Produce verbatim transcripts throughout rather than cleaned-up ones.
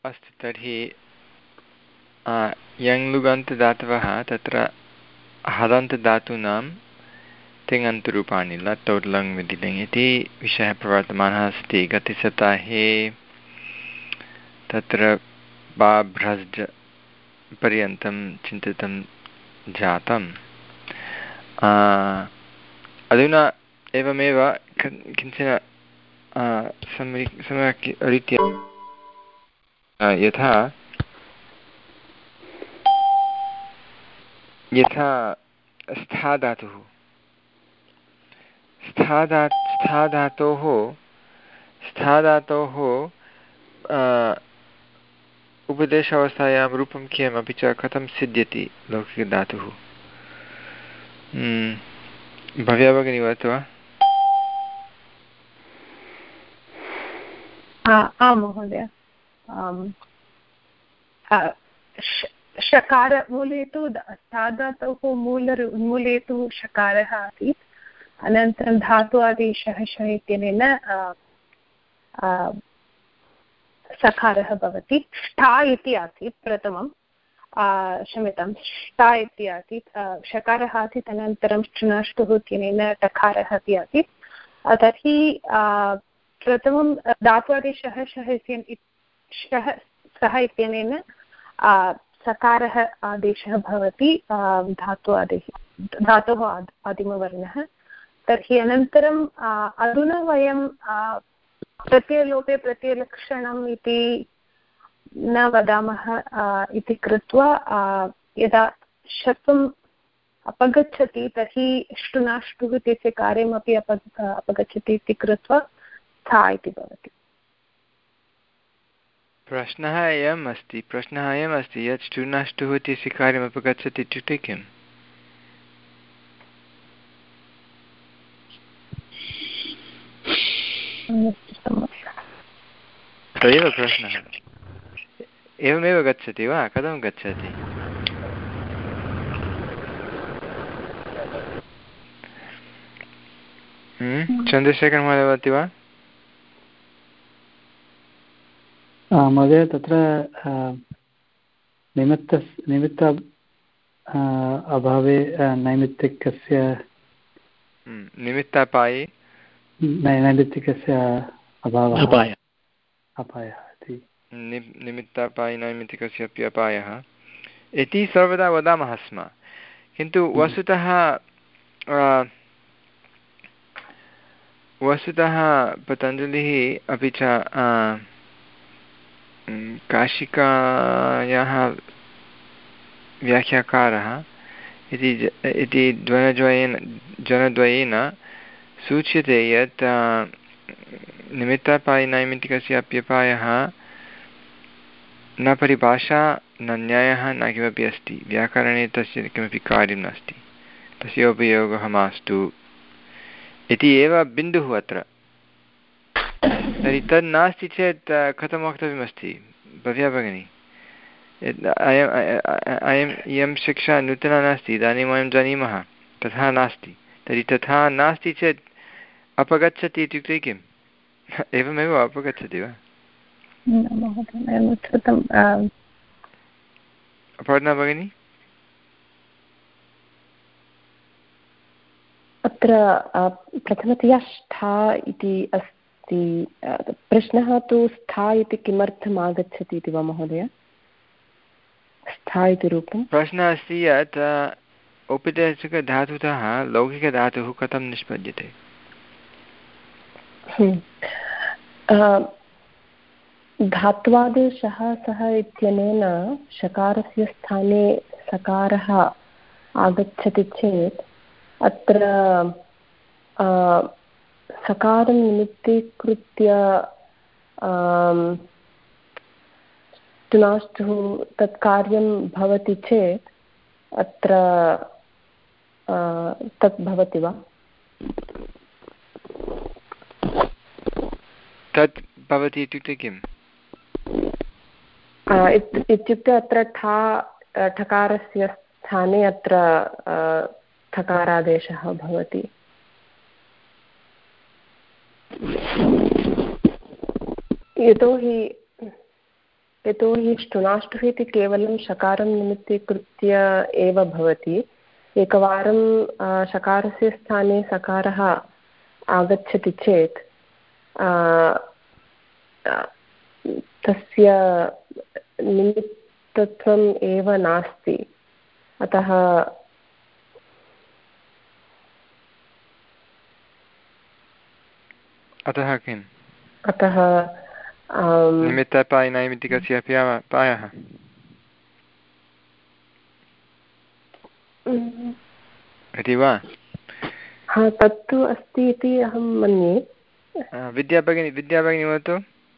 अस्तु तर्हि यङ्लुगन्तदातवः तत्र हलन्तदातूनां तिङन्तरूपाणि लट् लङ् विधिलिङ् इति विषयः प्रवर्तमानः अस्ति। गतसप्ताहे तत्र बाभ्रज् पर्यन्तं चिन्तितं जातम्। अधुना एवमेव किञ्चन सम्यक् रीत्या यथा यथा स्थाधातुः स्थाधा स्थाधातोः स्थाधातोः उपदेशावस्थायां रूपं किम् अपि च कथं सिद्ध्यति लौकिकधातुः? भव्या भगिनी वदतु वा? आं महोदय, शकार मूले तु धातोः मूल मूले तु शकारः आसीत्, अनन्तरं धातु आदेशः श इत्यनेन सकारः भवति। ष्ठा इति आसीत् प्रथमं, क्षम्यतां ष्ठा इति आसीत्, शकारः आसीत्, अनन्तरं ष्टुनाष्टुः इत्यनेन टकारः अपि आसीत्। तर्हि प्रथमं धात्वादेशः शः इत्यनेन शः सः इत्यनेन सकारः आदेशः भवति, धातु आदेशः धातोः आदिमवर्णः। तर्हि अनन्तरं अधुना वयं प्रत्ययलोपे प्रत्ययलक्षणम् इति न वदामः इति कृत्वा यदा शत्वम् अपगच्छति तर्हि ष्टुनाष्टुः इत्यस्य कार्यमपि अप अपगच्छति इति कृत्वा था इति भवति। प्रश्नः अयम् अस्ति प्रश्नः अयम् अस्ति यत् ष्टुनाष्टुः इत्यस्य कार्यम् अपगच्छति इत्युक्ते किम्? तदेव प्रश्नः। एवमेव गच्छति वा? कथं गच्छति? चन्द्रशेखर महोदय वदति वा? महोदय तत्र निमित्त निमित्त अभावे नैमित्तिकस्य निमित्तापाये नैमित्तिकस्य अभावः अपायः अपायः इति निमित्तापाये नैमित्तिकस्य अपि अपायः इति सर्वदा वदामः स्म, किन्तु वस्तुतः वस्तुतः पतञ्जलिः अपि च काशिकायाः व्याख्याकारः इति इति द्वयद्वयेन जनद्वयेन सूच्यते यत् निमित्तापायि नैमित्तिकस्य अप्यपायः न परिभाषा न न्यायः न किमपि अस्ति, व्याकरणे तस्य किमपि कार्यं नास्ति, तस्य उपयोगः मास्तु इति एव बिन्दुः अत्र। तर्हि तद् नास्ति चेत् कथं वक्तव्यमस्ति भव्या भगिनी? अयम् अयम् इयं शिक्षा नूतना नास्ति, इदानीं वयं जानीमः तथा नास्ति। तर्हि तथा नास्ति चेत् अपगच्छति इत्युक्ते किम्? एवमेव अपगच्छति वा? अपर्णा भगिनी? अत्र प्रथमतया ष्ठा इति अस्ति। प्रश्नः तु स्था इति किमर्थम् आगच्छति इति वा महोदय? स्था इति रूपं प्रश्नः अस्ति यत् औपदेशिकधातुतः लौकिकधातुः कथं निष्पद्यते? धात्वादेशः सः इत्यनेन शकारस्य स्थाने सकारः आगच्छति चेत् अत्र सकारं निमित्तीकृत्य ष्टुनाष्टुः तत् कार्यं भवति चेत् अत्र तत् भवति वा? तत् भवति इत्युक्ते किम्? इत्युक्ते अत्र ठा ठकारस्य स्थाने अत्र ठकारादेशः भवति। यतोहि यतोहि ष्टुनाष्टुः इति केवलं शकारं निमित्तीकृत्य एव भवति। एकवारं शकारस्य स्थाने सकारः आगच्छति चेत् तस्य निमित्तत्वम् एव नास्ति। अतः अतः किम् अतः निमित्तपाय नैमित्तिकस्य अपि पायः इति वा? हा, तत्तु अस्ति इति अहं मन्ये। विद्याभगिनी विद्याभगिनी वदतु।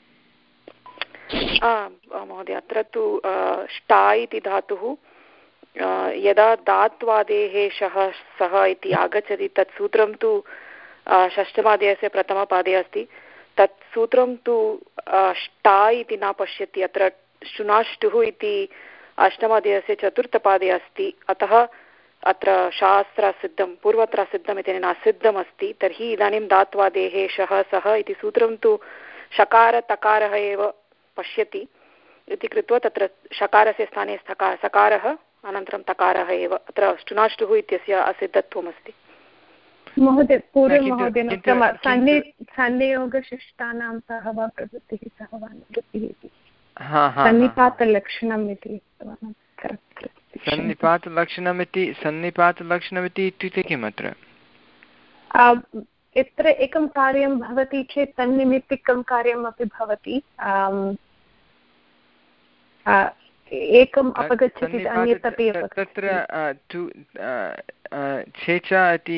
महोदय, अत्र तु ष्टा इति धातुः यदा दात्वादेः शः सः इति आगच्छति तत् सूत्रं तु षष्ठमादेशस्य प्रथमपादे अस्ति। तत् सूत्रं तु ष्टा इति न पश्यति। अत्र शुनाष्टुः इति अष्टमादेशस्य चतुर्थपादे अस्ति। अतः अत्र शास्त्रासिद्धं पूर्वत्रासिद्धम् इति नासिद्धमस्ति। तर्हि इदानीं दात्वादेः शः सः इति सूत्रं तु शकार तकारः एव पश्यति इति कृत्वा तत्र शकारस्य स्थाने सकार सकारः अनन्तरं तकारः एव। अत्र शुनाष्टुः इत्यस्य असिद्धत्वमस्ति। महोदय पूर्वं महोदय सन्नियोगशिष्टानां सह वा प्रवृत्तिः सह वा निवृत्तिः इति सन्निपातलक्षणम् इति सन्निपातलक्षणमिति सन्निपातलक्षणमिति इत्युक्ते किम्? अत्र यत्र एकं कार्यं भवति चेत् तन्निमित्तिकं कार्यम् अपि भवति। एकम् अपगच्छति अन्यत् अपि तत्र तु छेचा इति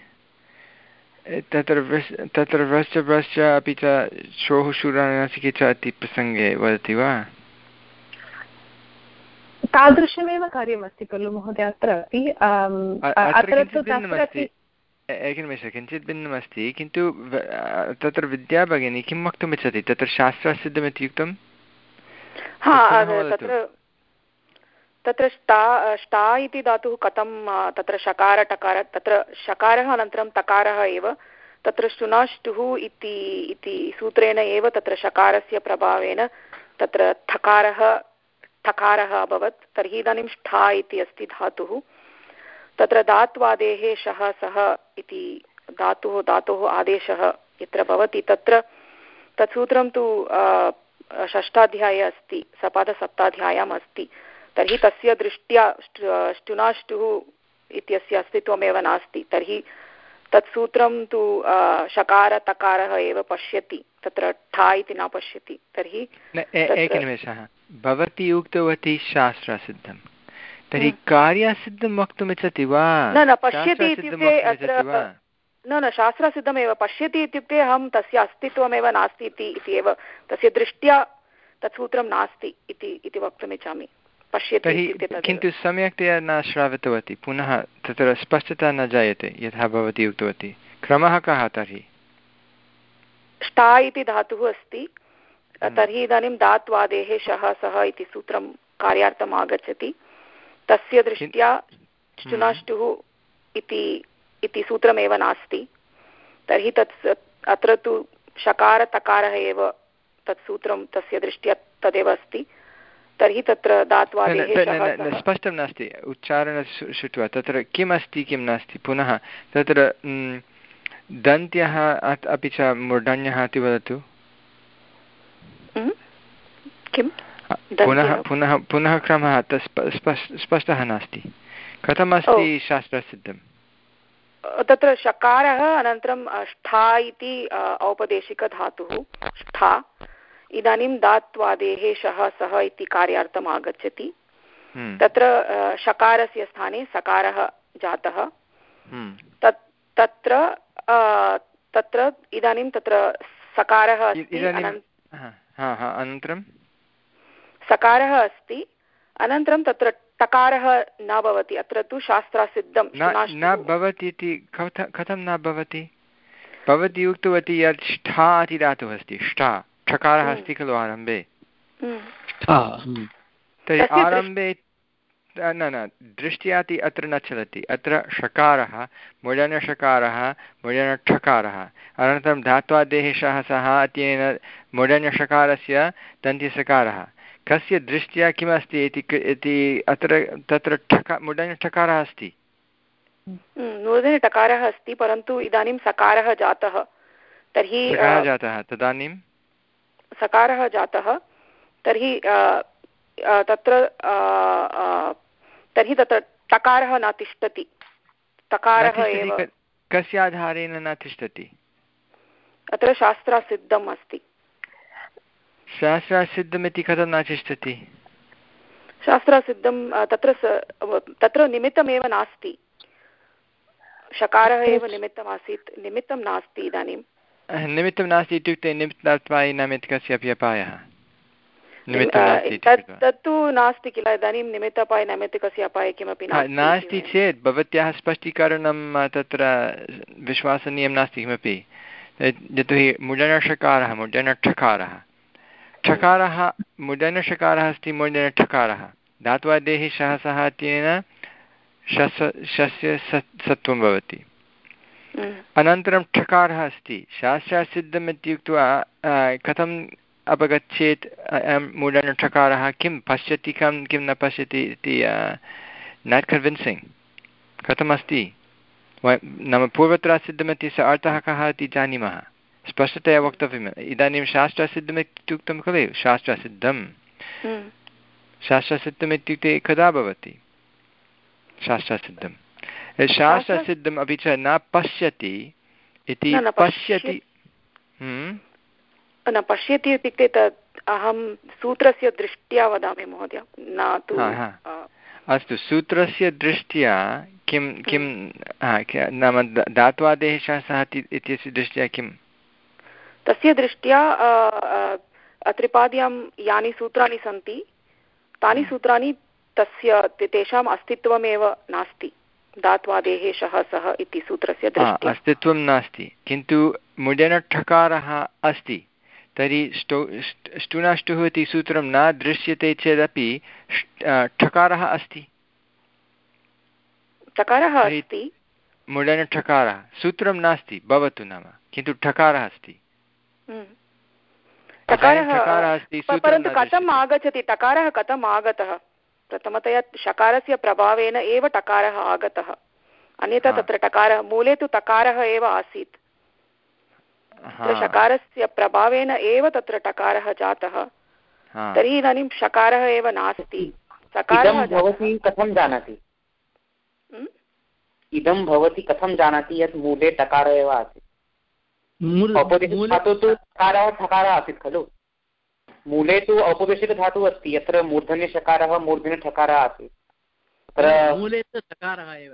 तत्र तत्र व्रश्च व्रश्च अपि च श्रोः शूरानासिके च इति प्रसङ्गे वदति वा? तादृशमेव कार्यमस्ति खलु महोदय अत्र अपि। एकनिमेषः, किञ्चित् भिन्नमस्ति। किन्तु तत्र विद्या भगिनी किं वक्तुमिच्छति? तत्र शास्त्रासिद्धमिति युक्तं? तत्र तत्र ष्टा ष्टा इति धातुः कथं तत्र शकार टकार तत्र शकारः अनन्तरं तकारः एव तत्र शुनाष्टुः इति इति सूत्रेण एव तत्र शकारस्य प्रभावेन तत्र थकारः ठकारः अभवत्। तर्हि इदानीं ष्ठा इति अस्ति धातुः। तत्र धात्वादेः शः सः इति धातुः धातोः आदेशः यत्र भवति तत्र तत्सूत्रं तु षष्ठाध्याये अस्ति, सपादसप्ताध्याय्याम् अस्ति। तर्हि तस्य दृष्ट्या ष्टुनाष्टुः इत्यस्य अस्तित्वमेव नास्ति। तर्हि तत्सूत्रं तु शकार तकारः एव पश्यति, तत्र ठा इति न पश्यति। तर्हि एकनिमेषः, भवती उक्तवती शास्त्रसिद्धं, तर्हि कार्यसिद्धं वक्तुमिच्छति वा? न न पश्यति इत्युक्ते अत्र न न शास्त्रसिद्धमेव पश्यति इत्युक्ते अहं तस्य अस्तित्वमेव नास्ति इति एव, तस्य दृष्ट्या तत्सूत्रं नास्ति इति वक्तुमिच्छामि। पश्यति किन्तु सम्यक्तया न श्रावितवती, पुनः तत्र स्पष्टता न जायते यथा भवती उक्तवती। क्रमः कः तर्हि? ष्टा इति धातुः अस्ति, तर्हि इदानीं दात्वादेः शः सः इति सूत्रं कार्यार्थम् आगच्छति। तस्य दृष्ट्या शुनाष्टुः इति इति सूत्रमेव नास्ति। तर्हि तत् अत्र तु शकार तकारः एव तत् सूत्रं तस्य दृष्ट्या तदेव अस्ति। तर्हि तत्र दात्वादेः स्पष्टं नास्ति उच्चारण श्रुत्वा तत्र किम् अस्ति किं नास्ति। पुनः तत्र दन्त्यः अपि च मूर्धन्यः इति वदतु। किं पुनः पुनः पुनः क्रमः स्पष्टः नास्ति। कथमस्ति शास्त्रसिद्धं? तत्र शकारः अनन्तरं ष्ठा इति औपदेशिकधातुः ष्ठा इदानीं दात्वादेः शः सः इति कार्यार्थम् आगच्छति। तत्र शकारस्य स्थाने सकारः जातः। तत् तत्र तत्र इदानीं तत्र सकारः अस्ति, अनन्तरं सकारः अस्ति, अनन्तरं तत्र टकारः न भवति। अत्र तु शास्त्रासिद्धं न भवति इति कथं न भवति? भवती उक्तवती यत् ष्ठा इति धातुः अस्ति, ष्ठा ठकारः अस्ति खलु आरम्भे। तर्हि आरम्भे न न दृष्ट्याति अत्र न चलति। अत्र षकारः मूर्धन्यषकारः मूर्धन्यठकारः अनन्तरं धात्वादेः शः सः इत्यनेन मूर्धन्यषकारस्य दन्त्यसकारः। कस्य दृष्ट्या किमस्ति इति अत्र तत्र ठका मूर्धन्यठकारः अस्ति, मूर्धन्यठकारः अस्ति, परन्तु इदानीं सकारः जातः। तर्हि सकारः जातः तदानीं सकारः जातः तर्हि तत्र तर्हि तत्र टकारः न तिष्ठति, तकारः एव। कस्य आधारेण न तिष्ठति? अत्र शास्त्रासिद्धम् अस्ति। शास्त्रासिद्धमिति कथं न तिष्ठति? शास्त्रासिद्धं तत्र तत्र निमित्तमेव नास्ति, शकारः एव निमित्तमासीत्, निमित्तं नास्ति इदानीं। निमित्तं नास्ति इत्युक्ते निमित्तात्वायि नैमित्तिकस्य अपि अपायः तत्तु नास्ति किल। इदानीं निमित्तापाय नैमित्तिकस्य अपाये किमपि नास्ति चेत् भवत्याः स्पष्टीकरणं तत्र विश्वसनीयं नास्ति किमपि। यतोहि मूर्धन्यषकारः मूर्धन्यठकारः ठकारः मूर्धन्यषकारः अस्ति, मूर्धन्यठकारः धात्वादेः शः सः इत्यनेन शस् शस्य सत्वं भवति। अनन्तरं ठकारः अस्ति, शास्त्रासिद्धम् इत्युक्त्वा कथम् अपगच्छेत् मूर्धन्यठकारः? किं पश्यति कं किं न पश्यति इति नाट् कन्विन्सिङ्ग् कथमस्ति? नाम पूर्वत्रासिद्धमित्यस्य अर्थः कः इति जानीमः, स्पष्टतया वक्तव्यम्। इदानीं शास्त्रासिद्धम् इत्युक्तं खलु, शास्त्रासिद्धं शास्त्रासिद्धम् इत्युक्ते कदा भवति? शास्त्रासिद्धं शास्त्रसिद्धम् अपि च न पश्यति इति पश्यति न पश्यति इत्युक्ते तत् अहं सूत्रस्य दृष्ट्या वदामि महोदय, न तु। अस्तु, सूत्रस्य दृष्ट्या किं किं नाम धात्वादेः सः इत्यस्य दृष्ट्या किं? तस्य दृष्ट्या त्रिपाद्यां यानि सूत्राणि सन्ति तानि सूत्राणि तस्य तेषाम् अस्तित्वमेव नास्ति। धात्वादेः शः सः इति सूत्रस्य दृष्ट्या अस्तित्वं नास्ति, किन्तु मूर्धन्यठकारः अस्ति। तर्हि स्टौ ष्टुनाष्टुः इति सूत्रं न दृश्यते चेदपि ठकारः अस्ति, ठकारः अस्ति, मूर्धन्यठकारः सूत्रं नास्ति भवतु नाम, किन्तु ठकारः अस्ति। ठकारः अस्ति, परन्तु कथम् आगच्छति टकारः? कथम् आगतः? प्रथमतया शकारस्य प्रभावेन एव टकारः आगतः, अन्यथा तत्र टकारः मूले तु तकारः एव आसीत्। शकारस्य प्रभावेन एव तत्र टकारः जातः। तर्हि इदानीं शकारः एव नास्ति, सकारः भवति कथं जानाति? इदं भवति कथं जानाति यत् मूले टकारः एव आसीत्? औपदेशिकधातुः तु टकारः ठकारः आसीत् खलु। मूले तु औपदेशिकधातुः अस्ति, यत्र मूर्धन्यषकारः मूर्धन्यठकारः आसीत्, तत्र मूले तु सकारः एव।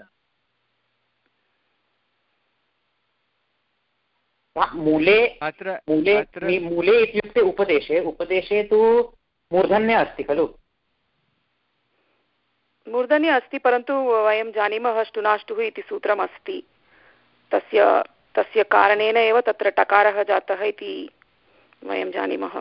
मूले मूले मूले इत्युक्ते उपदेशे, उपदेशे तु मूर्धन्य अस्ति खलु। मूर्धन्य अस्ति, परन्तु वयं जानीमः ष्टुनाष्टुः इति सूत्रम् अस्ति, तस्य तस्य कारणेन एव तत्र टकारः जातः इति वयं जानीमः।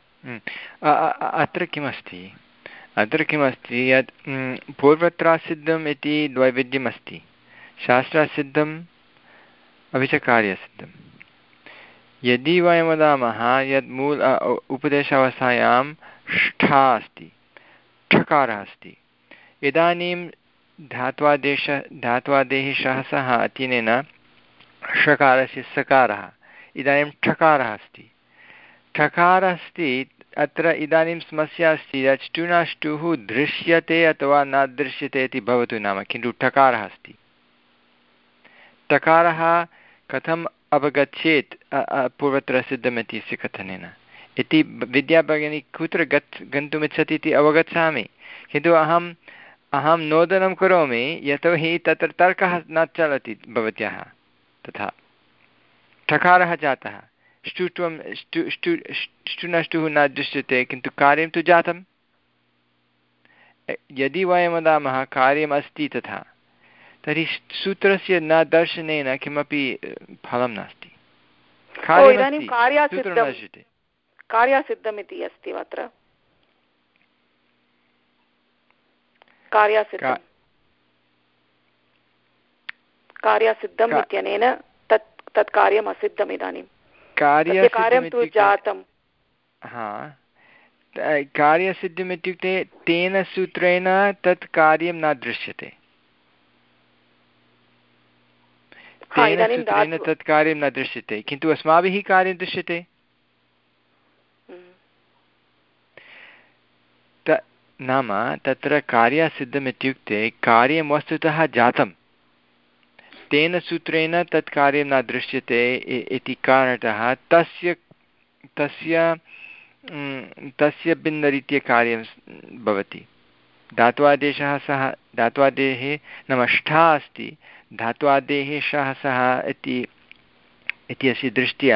अत्र किमस्ति अत्र किमस्ति यत् पूर्वत्रासिद्धम् इति द्वैविध्यम् अस्ति, शास्त्रासिद्धम् अपि च कार्यसिद्धम्। यदि वयं वदामः यत् मूल उपदेशावस्थायां ष्ठा अस्ति, ठकारः अस्ति, इदानीं धात्वादेश धात्वादेः शः सः इत्यनेन षकारस्य सकारः, इदानीं ठकारः अस्ति, ठकारः अस्ति। अत्र इदानीं समस्या अस्ति यत् ष्टुनाष्टुः दृश्यते अथवा न दृश्यते इति भवतु नाम, किन्तु ठकारः अस्ति। टकारः कथम् अवगच्छेत् पूर्वत्रसिद्धम् इत्यस्य कथनेन इति विद्याभगिनी कुत्र गच्छ गन्तुमिच्छति इति अवगच्छामि, किन्तु अहम् अहं नोदनं करोमि यतोहि तत्र तर्कः न चलति भवत्याः। तथा ठकारः जातः, ष्टुत्वं ष्टु ष्टु ष्टुनष्टुः न दृश्यते, किन्तु कार्यं तु जातं। यदि वयं वदामः कार्यमस्ति तथा, तर्हि सूत्रस्य न दर्शनेन किमपि फलं नास्ति। कार्यासिद्धम् इति अस्ति अत्र, कार्यासिद्धं कार्यासिद्धम् इत्यनेन तत् तत् कार्यम् असिद्धम् इदानीं कार्यं तु जातं हा कार्यसिद्धम् इत्युक्ते तेन सूत्रेण तत् कार्यं न दृश्यते तेन सूत्रेण तत् कार्यं न दृश्यते किन्तु अस्माभिः कार्यं दृश्यते नाम तत्र कार्यसिद्धम् इत्युक्ते कार्यं वस्तुतः जातं तेन सूत्रेण तत् कार्यं न दृश्यते इति कारणतः तस्य तस्य तस्य भिन्नरीत्या कार्यं भवति धात्वादेशः सः धात्वादेः नाम ष्ठा अस्ति धात्वादेः शः सः इति इत्यस्य दृष्ट्या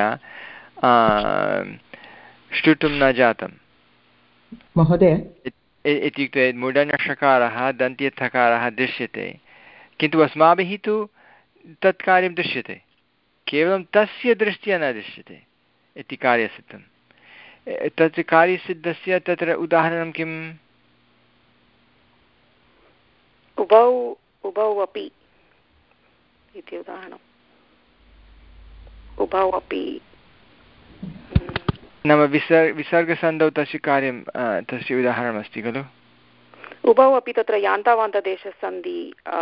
श्रुतुं न जातं महोदय इत्युक्ते मूर्धन्यषकारः दन्त्यथकारः दृश्यते किन्तु अस्माभिः तु तत् कार्यं दृश्यते केवलं तस्य दृष्ट्या न दृश्यते इति कार्यसिद्धं तत् कार्यसिद्धस्य तत्र उदाहरणं किम् उभौ उभौ अपि इति उदाहरणम् उभौ अपि नाम विसर् विसर्गसन्धौ तस्य कार्यं तस्य उदाहरणमस्ति खलु उभौ अपि तत्र यान्तावान्तदेशसन्धि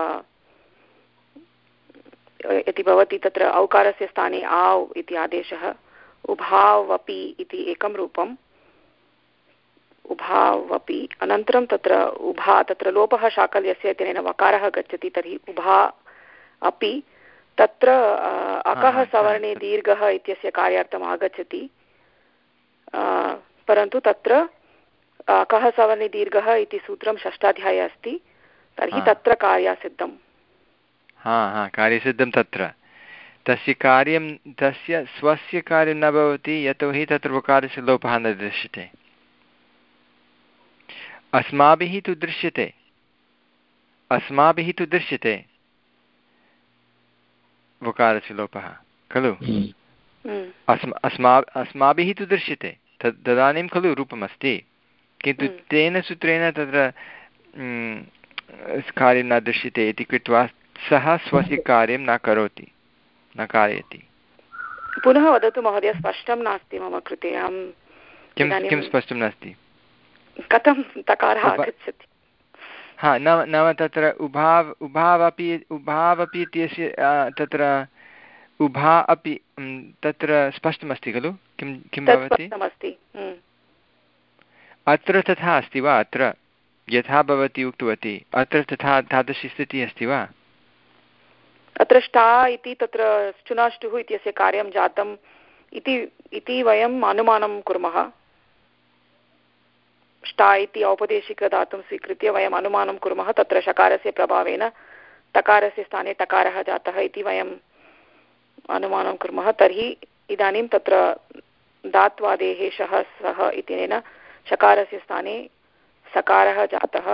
इति भवति तत्र औकारस्य स्थाने आव् इति आदेशः उभावपि इति एकं रूपम् उभावपि अनन्तरं तत्र उभा तत्र लोपः शाकल्यस्य इत्यनेन वकारः गच्छति तर्हि उभा अपि तत्र अकः सवर्णे दीर्घः इत्यस्य कार्यार्थम् आगच्छति परन्तु तत्र कः सवर्णे दीर्घः इति सूत्रं षष्ठाध्याये अस्ति तर्हि तत्र कार्यसिद्धं हा हा कार्यसिद्धं तत्र तस्य कार्यं तस्य स्वस्य कार्यं न भवति यतोहि तत्र वकारस्य लोपः न दृश्यते अस्माभिः तु दृश्यते अस्माभिः तु दृश्यते वकारस्य लोपः खलु अस्मा अस्माभिः तु दृश्यते तद् तदानीं खलु रूपमस्ति किन्तु तेन सूत्रेण तत्र कार्यं न दृश्यते इति कृत्वा सः स्वस्य कार्यं न करोति न कारयति पुनः वदतु महोदय स्पष्टं नास्ति मम कृते अहं किं किं स्पष्टं नास्ति कथं तकारः आगच्छति हा नाम नाम तत्र उभाव् उभावपि उभावपि इत्यस्य तत्र उभा अपि तत्र स्पष्टमस्ति खलु किं किं भवति अत्र तथा अस्ति वा अत्र यथा भवती उक्तवती अत्र तथा तादृशी स्थितिः अस्ति वा अत्र ष्टा इति तत्र चुनाष्टुः इत्यस्य कार्यं जातम् इति इति वयम् अनुमानं कुर्मः ष्टा इति औपदेशिकधातुं स्वीकृत्य वयम् अनुमानं कुर्मः तत्र शकारस्य प्रभावेन तकारस्य स्थाने टकारः जातः इति वयम् अनुमानं कुर्मः तर्हि इदानीं तत्र धात्वादेः शः सः इत्यनेन शकारस्य स्थाने सकारः जातः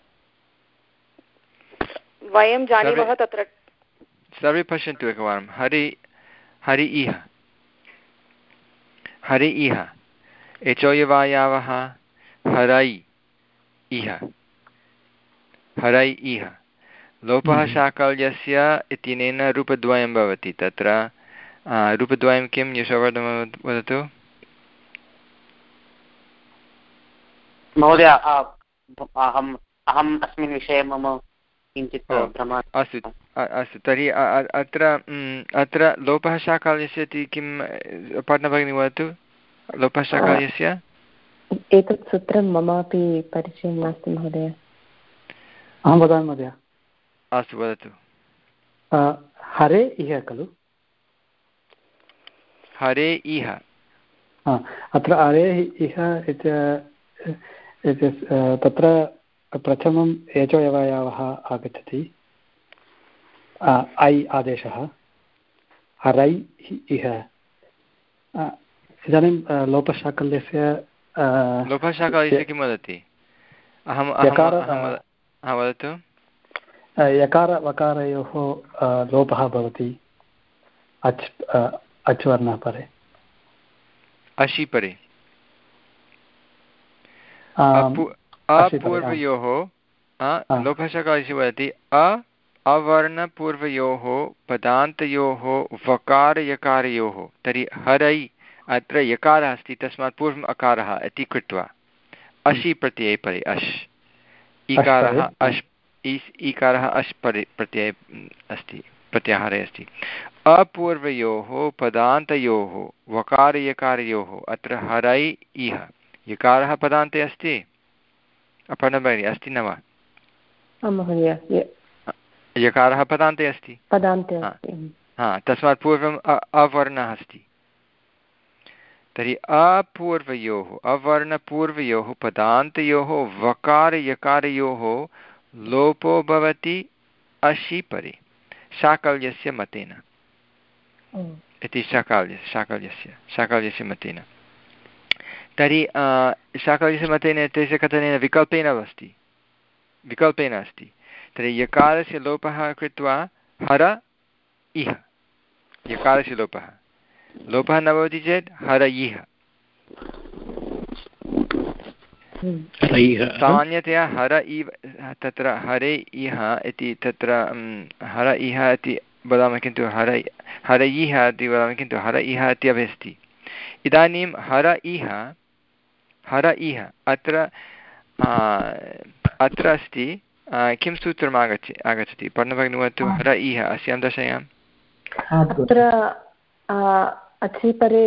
वयं जानीमः तत्र सर्वे पश्यन्तु एकवारं हरि हरि इह हरि इह एचोयवायावः हरै इह हरै इह लोपः शाकल्यस्य इत्यनेन रूपद्वयं भवति तत्र रूपद्वयं किं यशोवर्धन वदतु महोदय अहम् अहम् अस्मिन् विषये मम किञ्चित् भ्रमः अस्तु अस्तु तर्हि अत्र अत्र लोपः शाकल्यस्य इति किं पठनभगिनी वदतु लोपः शाकल्यस्य एतत् सूत्रं ममापि परिचयं नास्ति महोदय अहं वदामि महोदय अस्तु वदतु हरे इह खलु हरे इह अत्र हरे इह इति तत्र प्रथमम् एचोयवायावः आगच्छति ऐ आदेशः हरै इह इदानीं लोपशाकल्यस्य लोपशाकल्यस्य किं वदति अहं वदतु यकारवकारयोः लोपः भवति अच् अच् वर्णः परे अशि परे अपूर्वयोः लोपशकालिशि वदति अ अवर्णपूर्वयोः पदान्तयोः वकारयकारयोः। तर्हि हरै अत्र यकारः अस्ति, तस्मात् पूर्वम् अकारः इति कृत्वा अशि प्रत्यये परे अश् इकारः अश् ईकारः अश् परि प्रत्यये अस्ति, प्रत्याहारे अस्ति। अपूर्वयोः पदान्तयोः वकारयकारयोः अत्र हरै इह यकारः पदान्ते अस्ति। अपर्णा भगिनी अस्ति न वा? यकारः पदान्ते अस्ति, पदान्ते हा, तस्मात् पूर्वम् अवर्णः अस्ति। तर्हि अपूर्वयोः अवर्णपूर्वयोः पदान्तयोः वकारयकारयोः लोपो भवति अशि परे शाकल्यस्य मतेन इति शाकल्य शाकल्यस्य शाकल्यस्य मतेन। तर्हि शाकल्यस्य मतेन तस्य कथनेन विकल्पेन अस्ति विकल्पेन अस्ति। तर्हि यकारस्य लोपः कृत्वा हर इह यकारस्य लोपः लोपः न भवति चेत् हर इह। सामान्यतया हर इव तत्र हरे इह इति तत्र हर इह इति वदामः, किन्तु हर हर इह इति वदामः, किन्तु हर इह इति अपि अस्ति। इदानीं हर इह हर इह अत्र अत्र अस्ति किं सूत्रम् आगच्छ आगच्छति पर्णभगिनी वदतु। हर इह अस्यां दशायाम् अत्र अचि परे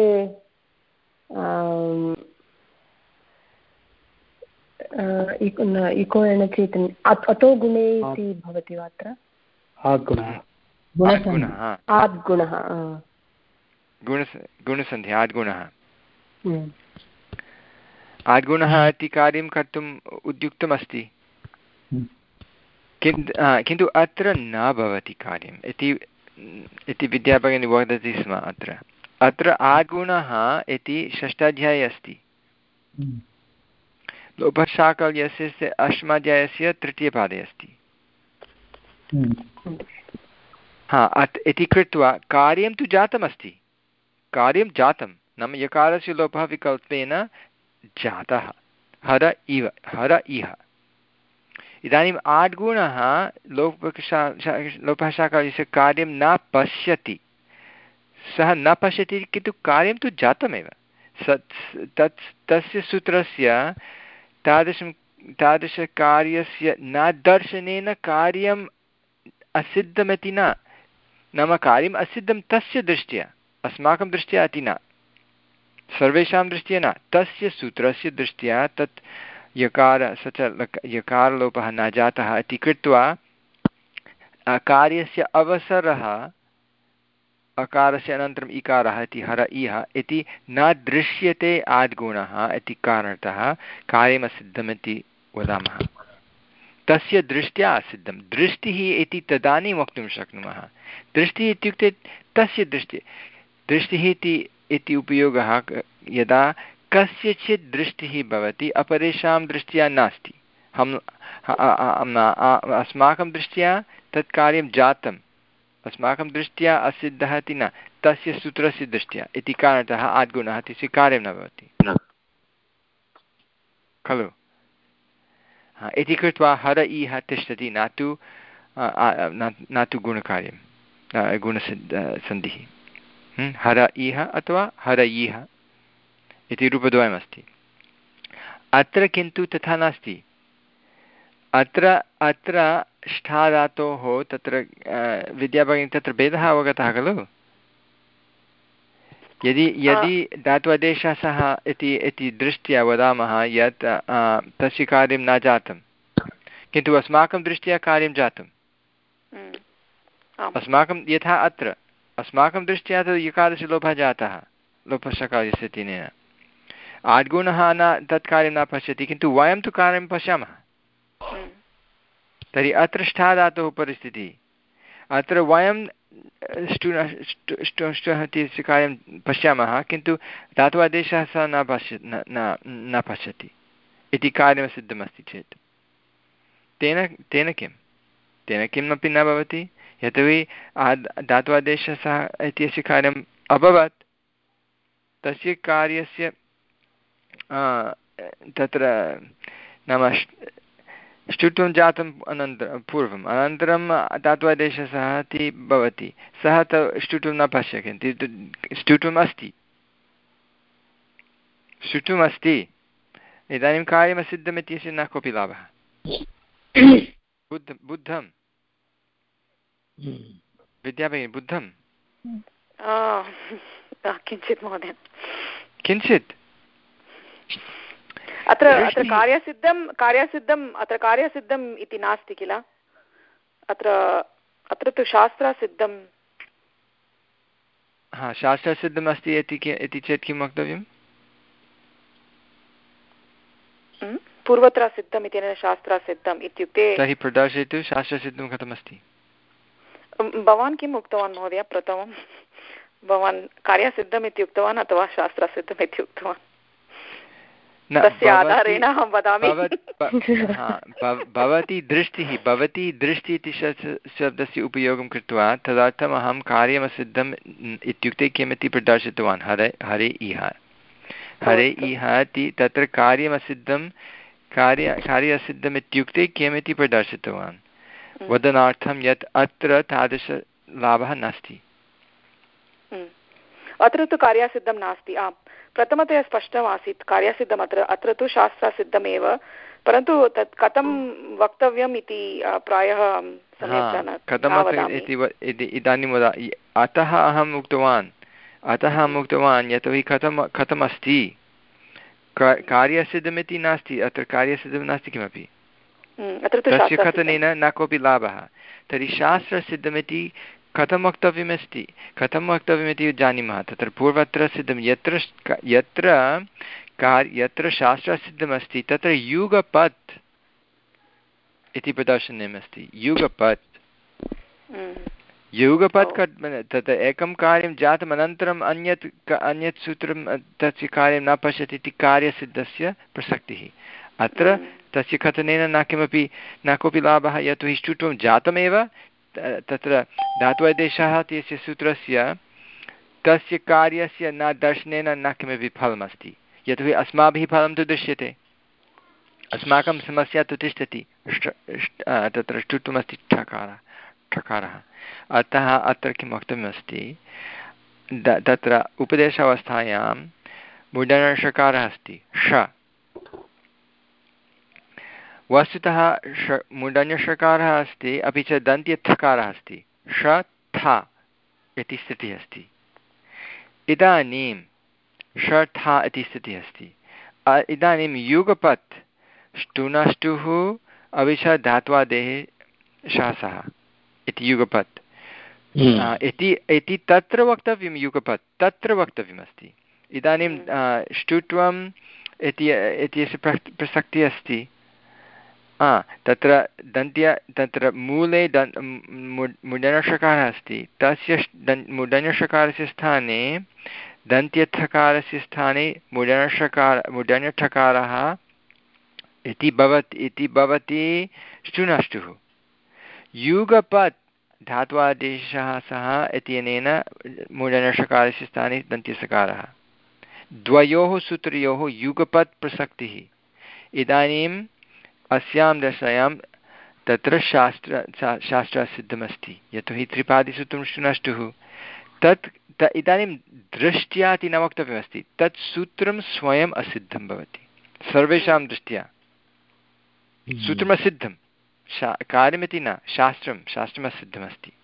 इको एणचि अतो गुणे इति भवति वा अत्र? आद्गुणः आद्गुणः गुणसन्धिः आद्गुणः आद्गुणः इति कार्यं कर्तुम् उद्युक्तमस्ति, किन्तु अत्र न भवति कार्यम् इति इति विद्याभगिनी वदति स्म। अत्र अत्र आद्गुणः इति षष्ठाध्याये अस्ति, लोपशाकल्यस्य अष्टमाध्यायस्य तृतीयपादे अस्ति। हा अत् इति कृत्वा कार्यं तु जातमस्ति, कार्यं जातं नाम यकारस्य लोपः विकल्पेन जातः हर इव हर इह। इदानीम् आद्गुणः लोपशा लोपः शाकल्यस्य कार्यं न पश्यति, सः न पश्यति, किन्तु कार्यं तु जातमेव। सत् तत् तस्य सूत्रस्य तादृशं तादृशकार्यस्य न दर्शनेन कार्यम् असिद्धमिति न, नाम कार्यम् असिद्धं तस्य दृष्ट्या, अस्माकं दृष्ट्या इति न, सर्वेषां दृष्ट्या न, तस्य सूत्रस्य दृष्ट्या तत् यकार स च यकारलोपः न जातः इति कृत्वा कार्यस्य अवसरः अकारस्य अनन्तरम् इकारः इति हर इह इति न दृश्यते आद्गुणः इति कारणतः कार्यमसिद्धमिति वदामः। तस्य दृष्ट्या असिद्धं, दृष्टिः इति तदानीं वक्तुं शक्नुमः। दृष्टिः इत्युक्ते तस्य दृष्टिः दृष्टिः इति इति उपयोगः यदा कस्यचित् दृष्टिः भवति अपरेषां दृष्ट्या नास्ति। हम अस्माकं दृष्ट्या तत् कार्यं जातम्, अस्माकं दृष्ट्या असिद्धः इति न, तस्य सूत्रस्य दृष्ट्या इति कारणतः आद्गुणः तस्य कार्यं न भवति खलु। इति कृत्वा हर इह तिष्ठति, न तु न तु गुणकार्यं गुणसन्धिः। हर इह अथवा हर इह इति रूपद्वयमस्ति। अत्र किन्तु तथा नास्ति। अत्र अत्र ष्ठा धातोः तत्र विद्याभगिनी तत्र भेदः अवगतः खलु। यदि यदि धात्वादेशः सः इति इति दृष्ट्या वदामः यत् तस्य कार्यं न जातं, किन्तु अस्माकं दृष्ट्या कार्यं जातम्। अस्माकं यथा अत्र अस्माकं दृष्ट्या तु यकारस्य लोपः जातः लोपशकार्यस्य तेनेन। आद्गुणः न तत् कार्यं न पश्यति, किन्तु वयं तु कार्यं पश्यामः। तर्हि अत्र ष्ठा धातोः परिस्थितिः। अत्र वयं ष्टुः इत्यस्य कार्यं पश्यामः, किन्तु धात्वादेशः सः न पश्य न न पश्यति इति कार्यमसिद्धमस्ति चेत् तेन तेन किं तेन किमपि न भवति, यतोहि धात्वादेशः सः इत्यस्य कार्यम् अभवत्। तस्य कार्यस्य तत्र नाम ष्टुत्वं जातम् अनन्तरं पूर्वम् अनन्तरं धात्वादेशः सः इति भवति सः त ष्टुत्वं न पश्यन्ति ष्टुत्वम् अस्ति ष्टुत्वम् अस्ति इदानीं कार्यमसिद्धम् इत्यस्य न कोऽपि लाभः बुद्ध बुद्धं विद्याभगिनी बुद्धं किञ्चित् महोदय किञ्चित् अत्र अत्र कार्यसिद्धं कार्यसिद्धम् अत्र कार्यसिद्धम् इति नास्ति किल अत्र अत्र तु शास्त्रसिद्धं हा शास्त्रसिद्धम् अस्ति इति चेत् किं वक्तव्यं पूर्वत्र सिद्धम् इत्यनेन शास्त्रसिद्धम् इत्युक्ते तर्हि प्रदर्शयतु शास्त्रसिद्धं कथमस्ति भवान् किम् उक्तवान् महोदय प्रथमं भवान् कार्यसिद्धम् इति उक्तवान् अथवा शास्त्रसिद्धम् इति उक्तवान् तस्य आधारेण अहं वदामि भवती दृष्टिः भवती दृष्टि इति शब्दस्य उपयोगं कृत्वा तदर्थम् अहं कार्यमसिद्धम् इत्युक्ते किमिति प्रदर्शितवान् हरे हरे इह हरे इह इति तत्र कार्यमसिद्धं कार्य कार्यसिद्धम् इत्युक्ते किमिति प्रदर्शितवान् वदनार्थं यत् अत्र तादृशलाभः नास्ति अत्र तु कार्यसिद्धं नास्ति आम् प्रथमतया स्पष्टमासीत् कार्यसिद्धम् अत्र अत्र तु शास्त्रसिद्धमेव परन्तु तत् कथं वक्तव्यम् इति प्रायः कथम् इदानीं वद अतः अहम् उक्तवान् अतः अहम् उक्तवान् यतोहि कथं कथम् अस्ति कार्यसिद्धमिति नास्ति अत्र कार्यसिद्धं नास्ति किमपि तस्य कथनेन न कोऽपि लाभः तर्हि शास्त्रसिद्धमिति कथं वक्तव्यमस्ति कथं वक्तव्यमिति जानीमः तत्र पूर्वत्र सिद्धं यत्र यत्र कार् यत्र शास्त्रसिद्धमस्ति तत्र युगपत् इति प्रदर्शनीयमस्ति युगपत् युगपत् तत् एकं कार्यं जातम् अनन्तरम् अन्यत् अन्यत् सूत्रं तस्य कार्यं न पश्यति इति कार्यसिद्धस्य प्रसक्तिः अत्र तस्य कथनेन न किमपि न कोऽपि लाभः यतोहि ष्टुत्वं जातमेव तत्र धात्वादेशः इत्यस्य सूत्रस्य तस्य कार्यस्य न दर्शनेन न किमपि फलमस्ति यतोहि अस्माभिः फलं तु दृश्यते अस्माकं समस्या तु तिष्ठति तत्र ष्टुत्वमस्ति ठकारः ठकारः अतः अत्र किं वक्तव्यमस्ति तत्र उपदेशावस्थायां मूर्धन्यषकारः अस्ति ष वस्तुतः ष मूर्धन्यषकारः अस्ति अपि च दन्त्यथकारः अस्ति ष था इति स्थितिः अस्ति इदानीं ष था इति स्थितिः अस्ति इदानीं युगपत् ष्टुनष्टुः अपि च धात्वादेः शासः इति युगपत् इति इति तत्र वक्तव्यं युगपत् तत्र वक्तव्यमस्ति इदानीं ष्टुत्वम् इति इत्यस्य प्रसक्तिः अस्ति तत्र दन्त्य तत्र मूले दन् मूर्धन्यषकारः अस्ति तस्य मूर्धन्यषकारस्य स्थाने दन्त्यथकारस्य स्थाने मूर्धन्यषकार मूर्धन्यठकारः इति भवति इति भवति ष्टुनष्टुः युगपत् धात्वादेशः सः इत्यनेन मूर्धन्यषकारस्य स्थाने दन्त्यसकारः द्वयोः सूत्रयोः युगपत् प्रसक्तिः इदानीम् अस्यां दशायां तत्र शास्त्र शास्त्रसिद्धमस्ति यतोहि त्रिपादिसूत्रं ष्टुनष्टुः तत् त इदानीं दृष्ट्या इति न वक्तव्यमस्ति तत् सूत्रं स्वयम् असिद्धं भवति सर्वेषां दृष्ट्या सूत्रमसिद्धं शा कार्यमिति न शास्त्रं शास्त्रमसिद्धमस्ति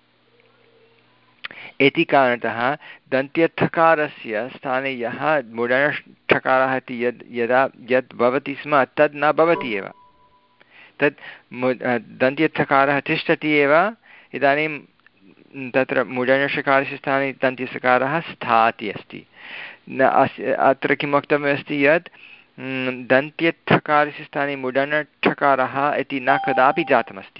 इति कारणतः दन्त्यथकारस्य स्थाने यः मूर्धन्यठकारः इति यद् यदा यद् भवति स्म तद् न भवति एव तत् दन्त्यथकारः तिष्ठति एव इदानीं तत्र मूर्धन्यषकारस्य स्थाने दन्त्यसकारः स्थाति अस्ति न अस्य अत्र किं वक्तव्यमस्ति यत् दन्त्यथकारस्य स्थाने मूर्धन्यठकारः इति न कदापि जातमस्ति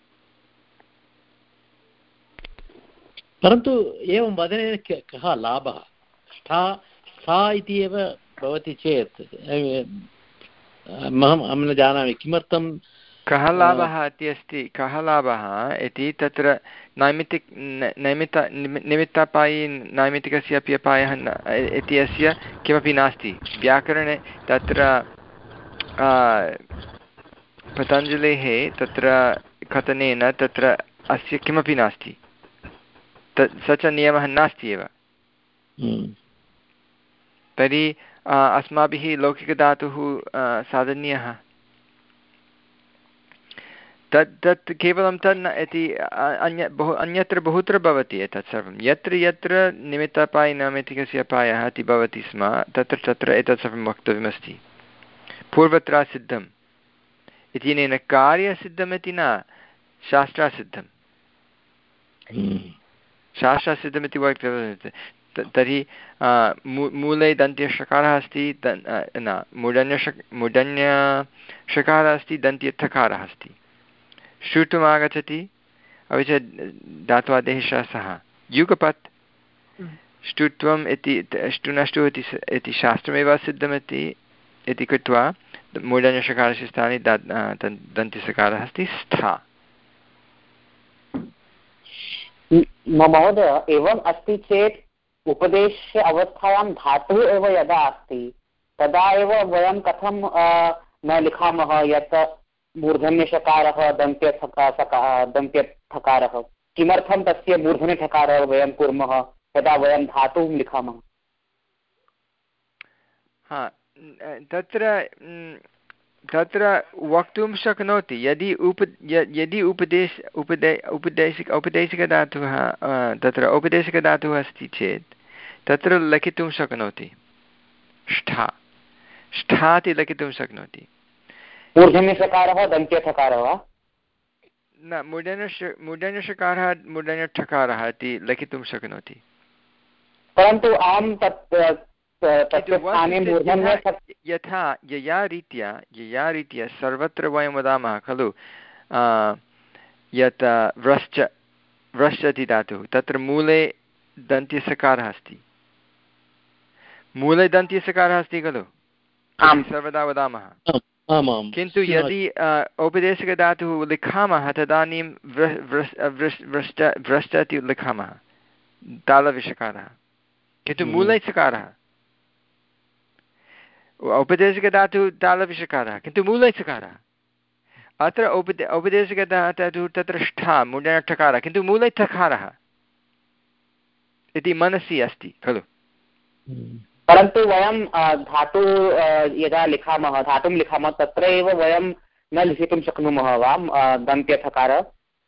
परन्तु एवं वदनेन कः लाभः ष्ठा सा इति एव भवति चेत् अहं न जानामि किमर्थं कः लाभः इति अस्ति कः लाभः इति तत्र नैमित्तिक नैमित्त निमित्तापायी नैमित्तिकस्य अपि अपायः इति अस्य किमपि नास्ति व्याकरणे तत्र पतञ्जलेः तत्र कथनेन तत्र अस्य किमपि नास्ति, तत् स च नियमः नास्ति एव। तर्हि अस्माभिः लौकिकधातुः साधनीयः, तत् तत् केवलं तत् न इति अन्य बहु अन्यत्र बहुत्र भवति एतत् सर्वं। यत्र यत्र निमित्तापायि नैमित्तिकस्य अपायः इति भवति स्म तत्र तत्र एतत् सर्वं वक्तव्यमस्ति। पूर्वत्र सिद्धम् इत्यनेन कार्यसिद्धम् इति न, शास्त्रासिद्धम्। शास्त्रासिद्धम् इति वक्तव्यं। तर्हि मूले दन्त्यषकारः अस्ति, न मूर्धन्यष मूर्धन्यषकारः अस्ति, दन्त्यथकारः अस्ति, श्रुतुम् आगच्छति, अपि च धात्वादेः सह युगपत् ष्टुत्वम् इति ष्टुनष्टु इति शास्त्रमेव सिद्धमिति इति कृत्वा मूर्धन्यषकारस्य स्थाने दन्त्यसकारः अस्ति स्था। महोदय, एवम् अस्ति चेत् उपदेश अवस्थायां धातुः एव यदा अस्ति तदा एव वयं कथं न लिखामः यत् मूर्धन्यषकारः दन्त्यथका दन्त्यथकारः? किमर्थं तस्य मूर्धन्यठकारः वयं कुर्मः यदा वयं धातुं लिखामः? हा, तत्र तत्र वक्तुं शक्नोति, यदि उप यदि उपदेश उपदे उपदेशिक औपदेशिकधातुः तत्र औपदेशिकधातुः अस्ति चेत् तत्र लिखितुं शक्नोति, ष्ठा ष्ठा इति लिखितुं शक्नोति। मूर्धन्यषकारः दन्त्यठकारः वा? न, मूर्धन्यष मूर्धन्यषकारः मूर्धन्यठकारः इति लिखितुं शक्नोति, परन्तु अहं तत् यथा यया रीत्या यया रीत्या सर्वत्र वयं वदामः खलु यत् व्रश्च व्रश्च इति धातुः, तत्र मूले दन्त्यसकारः अस्ति, मूले दन्त्यसकारः अस्ति खलु, सर्वदा वदामः। किन्तु यदि औपदेशिकधातुः लिखामः तदानीं व्रश्च व्रश्च इति लिखामः, तालविषकारः, किन्तु मूले सकारः। औपदेशिकधातुः तालविषकारः, किन्तु मूले सकारः। अत्र औपदे औपदेशिकधातुः तत्र ष्ठा मूर्धन्यठकारः, किन्तु मूले ठकारः इति मनसि अस्ति खलु। परन्तु वयं धातु यदा लिखामः धातुं लिखामः तत्र एव वयं न लिखितुं शक्नुमः वा दन्त्यठकारः?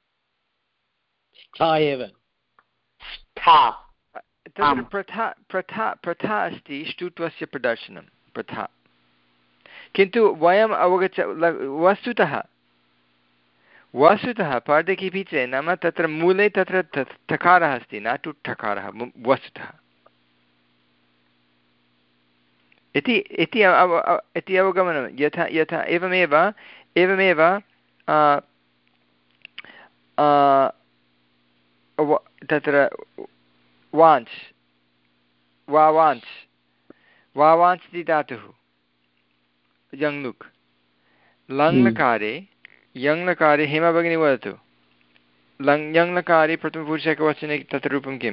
स्था एव स्था। तत्र प्रथा प्रथा प्रथा अस्ति ष्टुत्वस्य प्रदर्शनं, प्रथा। किन्तु वयम् अवगच्छ वस्तुतः वस्तुतः पार्धक्यपीठे नाम तत्र मूले तत्र ठकारः अस्ति, न तु ठकारः वस्तुतः इति इति इति अवगमनं। यथा यथा एवमेव एवमेव तत्र वाञ्च् वावाञ्च् वावाञ्च् इति धातुः यङ्लुक्, लङ्लकारे यङ्लकारे हेमा भगिनी वदतु, लङ् यङ्लकारे प्रथमपुरुषैकवचने तत्र रूपं किम्?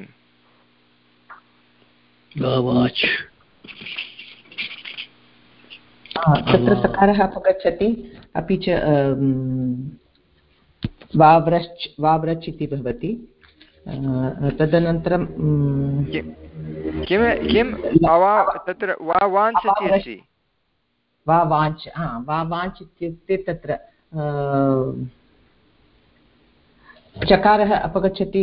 तत्र सकारः अपगच्छति, अपि च वाव्रश्च वाव्रच् इति भवति। तदनन्तरं किं किं तत्र वावाञ्च् इति अस्ति, वावाञ्च् हा वावाञ्च् इत्युक्ते तत्र चकारः अपगच्छति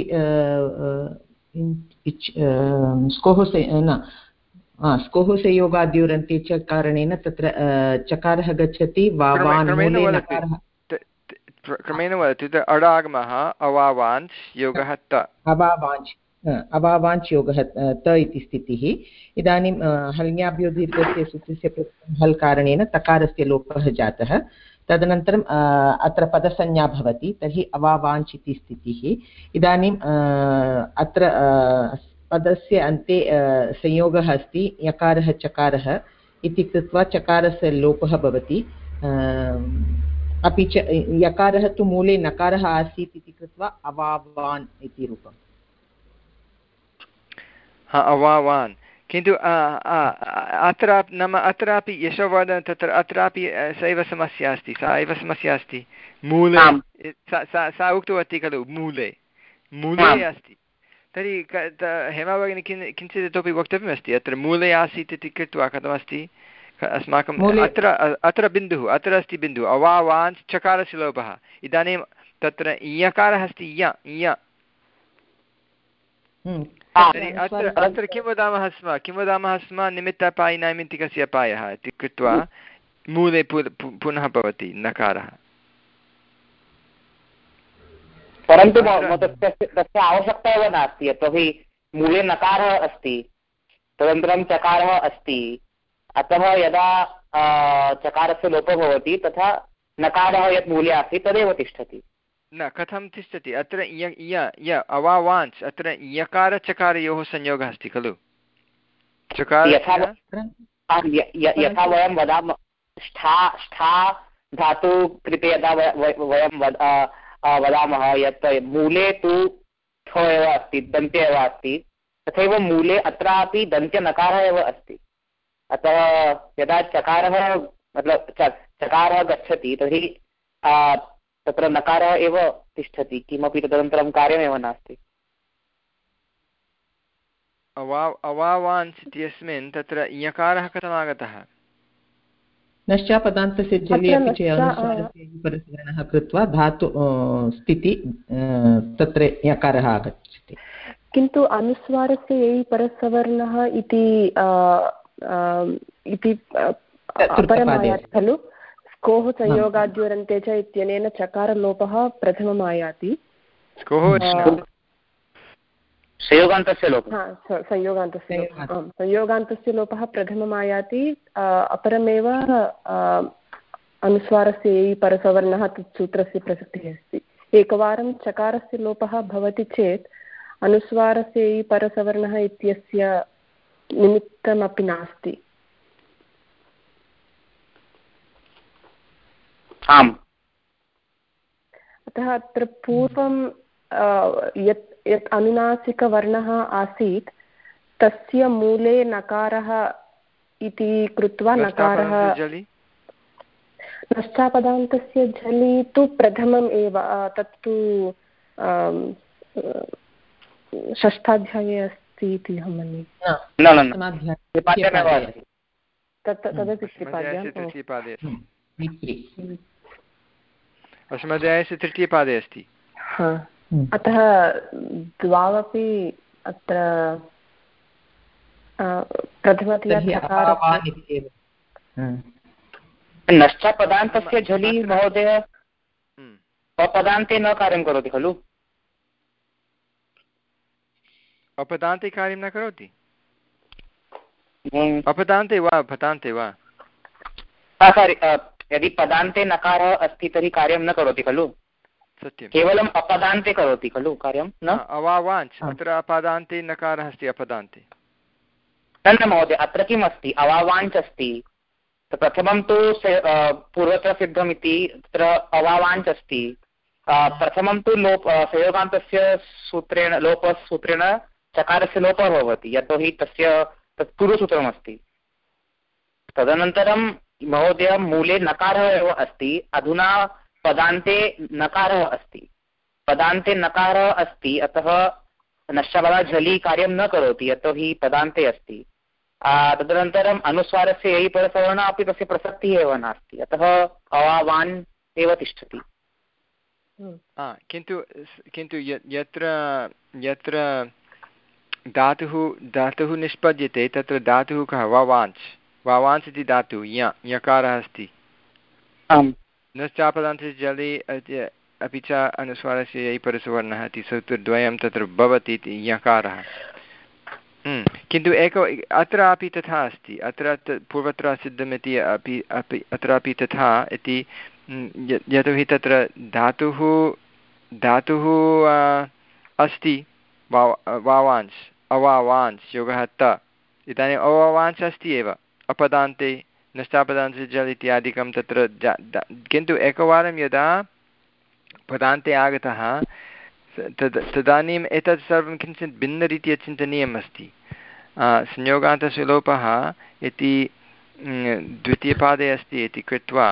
स्कोः से न स्कोः संयोगाद्युरन्ते च कारणेन तत्र चकारः गच्छति वावान् मूले नकारः। क्रमेण वदतु, अडागमः अवावाञ्च् योगः त अवावाञ्च् अवावाञ्च् योगः त इति स्थितिः। इदानीं हल्याभ्यो दीर्घस्य सूत्रस्य हल् कारणेन तकारस्य लोपः जातः। तदनन्तरम् अत्र पदसंज्ञा भवति, तर्हि अवावाञ्च् इति स्थितिः। इदानीम् अत्र पदस्य अन्ते संयोगः अस्ति, यकारः चकारः इति कृत्वा चकारस्य लोपः भवति। अपि च यकारः तु मूले नकारः आसीत् इति कृत्वा अवावान् इति रूपम्। हा अवावान्, किन्तु अत्र नाम अत्रापि यशोवर्धन तत्र अत्रापि सा एव समस्या अस्ति सा एव समस्या अस्ति मूले सा सा उक्तवती खलु मूले मूले अस्ति तर्हि हेमा भगिनी किं किञ्चित् इतोपि वक्तव्यमस्ति अत्र मूले आसीत् इति कृत्वा कथमस्ति अस्माकम् अत्र अत्र बिन्दुः अत्र अस्ति बिन्दुः अवावाञ् चकारस्य लोपः इदानीं तत्र इयकारः अस्ति इय इय तर्हि अत्र अत्र किं वदामः स्म किं वदामः स्म निमित्तपायि नैमित्तिकस्य पायः इति कृत्वा मूले पुनः भवति नकारः परन्तु तस्य आवश्यकता एव नास्ति यतोहि मूले नकारः अस्ति तदनन्तरं चकारः अस्ति अतः यदा चकारस्य लोपः भवति तथा नकारः यत् मूले आसीत् तदेव तिष्ठति न कथं तिष्ठति अत्र इय इय य अवावाञ्च् अत्र इयकारचकारयोः संयोगः अस्ति खलु चकार यथा वयं वदामःष्ठाष्ठा धातु कृते यदा वयं वदामः यत् मूले तु ठ एव अस्ति दन्ते एव अस्ति तथैव मूले अत्रापि दन्त्यनकारः एव अस्ति अतः यदा चकारः मतलब चकारः गच्छति तर्हि तत्र नकारः एव तिष्ठति किमपि तदनन्तरं कार्यमेव नास्ति अवा अवावाञ्च् इत्यस्मिन् तत्र इयकारः कथमागतः नश्चापदान्तस्य जलि अपि च अनुस्वारस्य परस्वरः कृत्वा धातु स्थिति तत्र यकारः आगच्छति किन्तु अनुस्वारस्य ययि परसवर्णः इति इति अपरमायाति खलु स्कोः संयोगाद्योरन्ते च इत्यनेन चकारलोपः प्रथमम् आयाति संयोगान्तस्य लोपः संयोगान्तस्य आम् संयोगान्तस्य लोपः प्रथमम् आयाति अपरमेव अनुस्वारस्य ययि परसवर्णः तत् सूत्रस्य प्रसक्तिः अस्ति एकवारं चकारस्य लोपः भवति चेत् अनुस्वारस्य ययि परसवर्णः इत्यस्य निमित्तमपि नास्ति आम् अतः अत्र पूर्वं यत् यत् अनुनासिकवर्णः आसीत् तस्य मूले नकारः इति कृत्वा नकारः नष्टापदान्तस्य झलि तु प्रथमम् एव तत्तु षष्ठाध्याये अस्ति इति अहं मन्ये तत् तदपि त्रिपाद्यां अष्टमाध्यायस्य तृतीयपादे अस्ति अतः द्वावपि अत्र प्रथमतया नश्चापदान्तस्य झलि महोदय अपदान्ते न कार्यं करोति खलु अपदान्ते कार्यं न करोति अपदान्ते वा पदान्ते वा सारि यदि पदान्ते नकारः अस्ति तर्हि कार्यं न करोति खलु सत्यं केवलम् अपदान्ते करोति खलु कार्यं न अवावाञ्च् अत्र अपदान्ते नकारः अस्ति अपदान्ते न न महोदय अत्र किम् अस्ति अवावाञ्च् अस्ति प्रथमं तु पूर्वत्र सिद्धम् इति तत्र अवावाञ्च् अस्ति प्रथमं तु लोप संयोगान्तस्य सूत्रेण लोपसूत्रेण चकारस्य लोपः भवति यतोहि तस्य तत् पूर्वसूत्रमस्ति तदनन्तरं महोदय मूले नकारः एव अस्ति अधुना पदान्ते नकारः अस्ति पदान्ते नकारः अस्ति अतः नश्चापदाझलि कार्यं न करोति यतोहि पदान्ते अस्ति तदनन्तरम् अनुस्वारस्य ययि परसवर्णः अपि तस्य प्रसक्तिः एव नास्ति अतः अवावान् एव तिष्ठति किन्तु किन्तु यत्र यत्र धातुः धातुः निष्पद्यते तत्र धातुः कः वावाञ्च् वावाञ्च् इति धातुः य यकारः अस्ति नश्चापदान्तस्य जलि अपि च अनुस्वारस्य ययि परसवर्णः इति सूत्रद्वयं तत्र भवति इति यकारः किन्तु एक अत्रापि तथा अस्ति अत्र पूर्वत्र सिद्धमिति अपि अपि अत्रापि तथा इति यतोहि तत्र धातुः धातुः अस्ति वावाञ्च् अवावाञ्च् योगः त इदानीम् अवावाञ्च् अस्ति एव अपदान्ते नष्टापदान्ते जल् इत्यादिकं तत्र किन्तु एकवारं यदा पदान्ते आगतः तद् तदानीम् एतत् सर्वं किञ्चित् भिन्नरीत्या चिन्तनीयम् अस्ति संयोगान्तस्य लोपः इति द्वितीयपादे अस्ति इति कृत्वा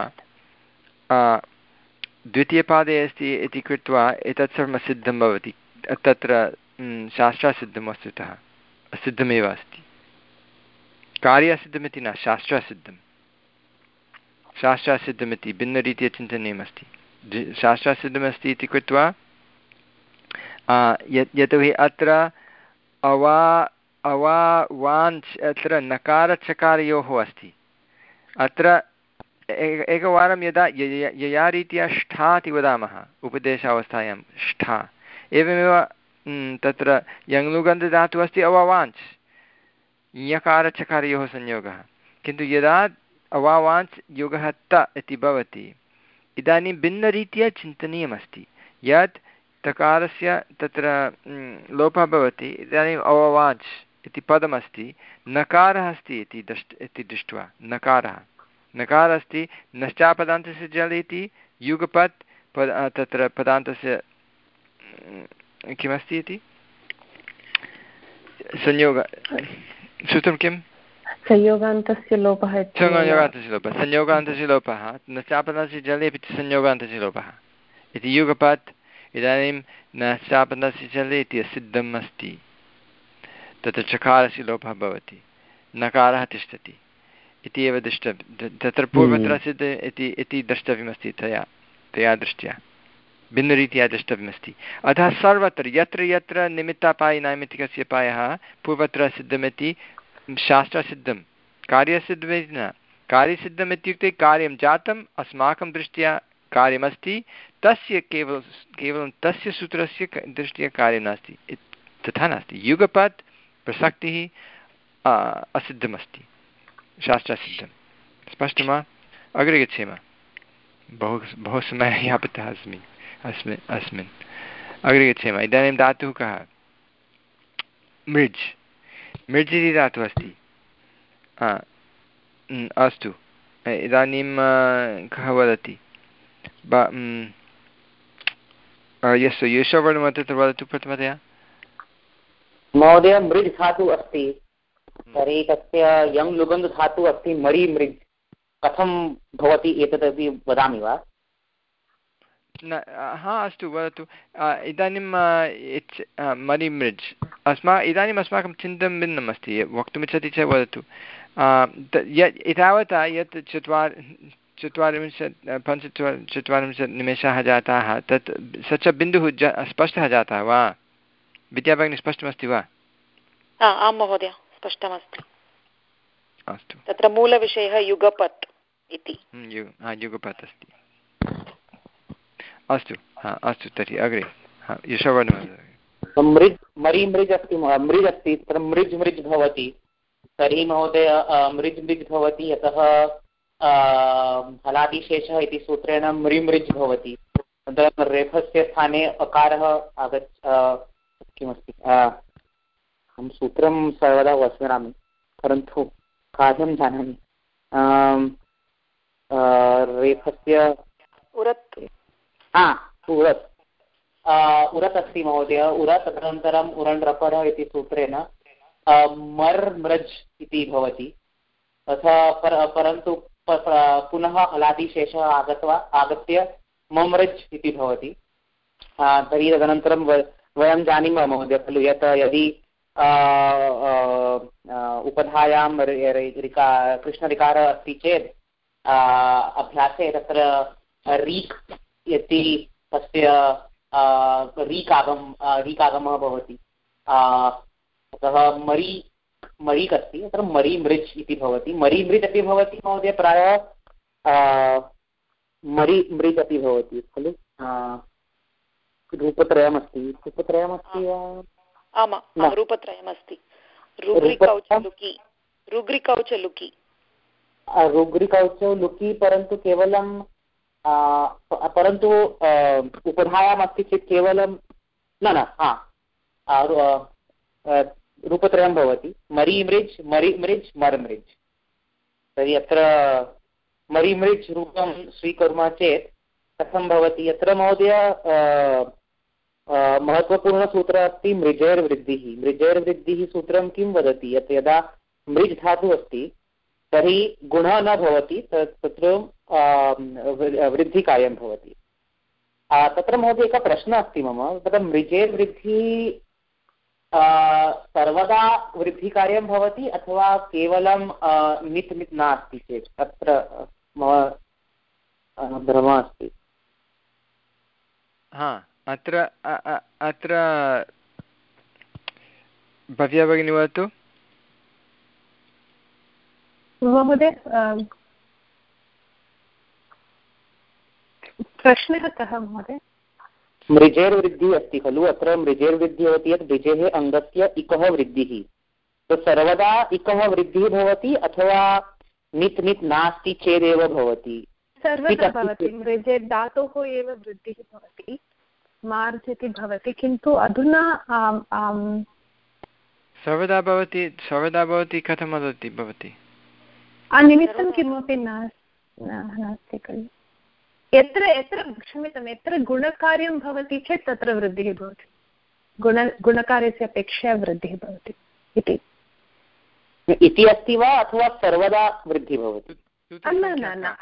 द्वितीयपादे अस्ति इति कृत्वा एतत् सर्वं सिद्धं भवति। तत्र शास्त्रासिद्धं वस्तुतः असिद्धमेव अस्ति, कार्यासिद्धमिति न, शास्त्रासिद्धं। शास्त्रासिद्धमिति भिन्नरीत्या चिन्तनीयमस्ति। शास्त्रासिद्धमस्ति इति कृत्वा यत् यतोहि अत्र अवा अवा वाञ्च् अत्र नकारचकारयोः अस्ति। अत्र एकवारं यदा यया रीत्या ष्ठा इति वदामः उपदेशावस्थायां ष्ठा, एवमेव तत्र यङ्लुगन्धधातुः अस्ति अवावाञ्च् यकारचकारयोः संयोगः। किन्तु यदा अवावाञ्च् योगः त इति भवति इदानीं भिन्नरीत्या चिन्तनीयमस्ति। यत् तकारस्य तत्र लोपः भवति, इदानीम् अवावाञ्च् इति पदमस्ति, नकारः अस्ति इति दृष्ट इति दृष्ट्वा नकारः नकारः अस्ति, नश्चापदान्तस्य जल् इति युगपत् पद तत्र पदान्तस्य किमस्ति इति संयोग सूत्रं किं संयोगान्तस्य लोपः संयोगान्तस्य लोपः संयोगान्तस्य लोपः नश्चापदान्तस्य जले अपि संयोगान्तस्य लोपः इति युगपत्। इदानीं नश्चापदान्तस्य जले इति असिद्धम् अस्ति, तत्र चकारस्य लोपः भवति, नकारः तिष्ठति इति एव दृष्टव्यं। तत्र पूर्वत्र सिद्ध इति इति द्रष्टव्यमस्ति तया तया दृष्ट्या भिन्नरीत्या द्रष्टव्यमस्ति। अतः सर्वत्र यत्र यत्र निमित्तापायि नैमित्तिकस्य पायः पूर्वत्र सिद्धमिति शास्त्रसिद्धं, कार्यसिद्धमिति न। कार्यसिद्धम् इत्युक्ते कार्यं जातम्, अस्माकं दृष्ट्या कार्यमस्ति, तस्य केवलं केवलं तस्य सूत्रस्य दृष्ट्या कार्यं नास्ति, तथा नास्ति। युगपत् प्रसक्तिः असिद्धमस्ति, शास्त्रसिद्धं। स्पष्टं वा? अग्रे गच्छेम, बहु बहु समयः यापितः अस्मि अस्मिन् अस्मिन् अग्रे गच्छेम। इदानीं धातुः कः? मृज्। मृज् इति धातुः अस्ति। अस्तु, इदानीं कः वदति? यस् यशोवर्णं तत्र वदतु प्रथमतया। महोदय मृज् धातुः अस्ति, तर्हि तस्य यङ् लुगन्धु धातुः अस्ति मरि मृज्, कथं भवति एतदपि वदामि वा? न, हा अस्तु वदतु। इदानीं मरि मृज् अस्मा इदानीम् अस्माकं चिन्तनं भिन्नम् अस्ति, वक्तुमिच्छति चेत् वदतु। एतावता यत् चत्वारि चत्वारिंशत् पञ्चचत्वारि चत्वारिंशत् निमेषाः जाताः, तत् स च बिन्दुः ज स्पष्टः जातः वा? विद्याभगिनी स्पष्टमस्ति वा? आं महोदय, स्पष्टमस्ति। अस्तु, तत्र मूलविषयः युगपत् इति। युगपत् अस्ति। अस्तु, हा अस्तु, तर्हि अग्रे यशोवर्णं। मृज् मरि मृज् अस्ति, मृज् अस्ति, तत्र मृज् मृज् भवति। तर्हि महोदय मृज् मृज् भवति, यतः हलादिशेषः इति सूत्रेण मृमृज् भवति। तत्र रेफस्य स्थाने अकारः आगच्छ किमस्ति, अहं सूत्रं सर्वदा विस्मरामि, परन्तु कार्यं जानामि। रेफस्य उरत् हा उरत् उरत् अस्ति महोदय। उरत् तदनन्तरम् उरण् इति सूत्रेण मर् मृज् इति भवति। तथा पर परन्तु पुनः हलादिशेषः आगत्वा आगत्य ममृज् इति भवति। तर्हि तदनन्तरं वयं जानीमः महोदय खलु यत् यदि उपधायां ऋका कृष्णऋकारः अस्ति चेत् अभ्यासे तत्र रीक् इति तस्य रीकागम रीकागमः भवति। अतः मरी मरीक् अस्ति, तत्र मरी मृज् इति भवति। मरी मृज् अपि भवति महोदय, प्रायः मरी मृज् अपि भवति खलु। रूपत्रयमस्ति रूपत्रयमस्ति आमां रूपत्रयमस्ति। रुग्रिकौच लुकि रुग्रिकौच लुकि रुग्रिकौच लुकि, परन्तु केवलं परन्तु उपधायाम् अस्ति चेत् केवलं न न हा रूपत्रयं भवति। मरी मृज् मरि मृज् मर् मृज्। तर्हि अत्र मरि मृज् रूपं स्वीकुर्मः चेत् कथं भवति? अत्र महोदय महत्त्वपूर्णसूत्रम् अस्ति मृजेर्वृद्धिः। मृजेर्वृद्धिः सूत्रं किं वदति यत् यदा मृज् धातुः अस्ति तर्हि गुणः न भवति, तत्र वृद्धिकार्यं भवति। तत्र महोदय एकः प्रश्नः अस्ति मम, तत्र मृजेर्वृद्धिः सर्वदा वृद्धिकार्यं भवति अथवा केवलं नित् नित् नास्ति चेत्? अत्र मम भ्रमः अस्ति। हा, अत्र अत्र भव्या भगिनी वदतु। महोदय प्रश्नः कः महोदय? मृजेर्वृद्धिः अस्ति खलु, अत्र मृजेर्वृद्धिः भवति यत् मृजेः अङ्गस्य इकः वृद्धिः, तो सर्वदा इकः वृद्धिः भवति अथवा नित् नित् नास्ति चेदेव भवति? सर्वदा भवति। मृजे धातोः एव वृद्धिः भवति, मार्ज् इति भवति, किन्तु अधुना सर्वदा भवति। सर्वदा भवति कथं वदति भवती? निमित्तं किमपि नास्ति खलु। यत्र यत्र क्षम्यतां यत्र गुणकार्यं भवति चेत् तत्र वृद्धिः भवति, गुण गुणकार्यस्य अपेक्षया वृद्धिः भवति इति इति अस्ति वा अथवा सर्वदा वृद्धिः भवति? न न न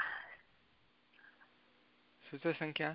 सूत्रसङ्ख्या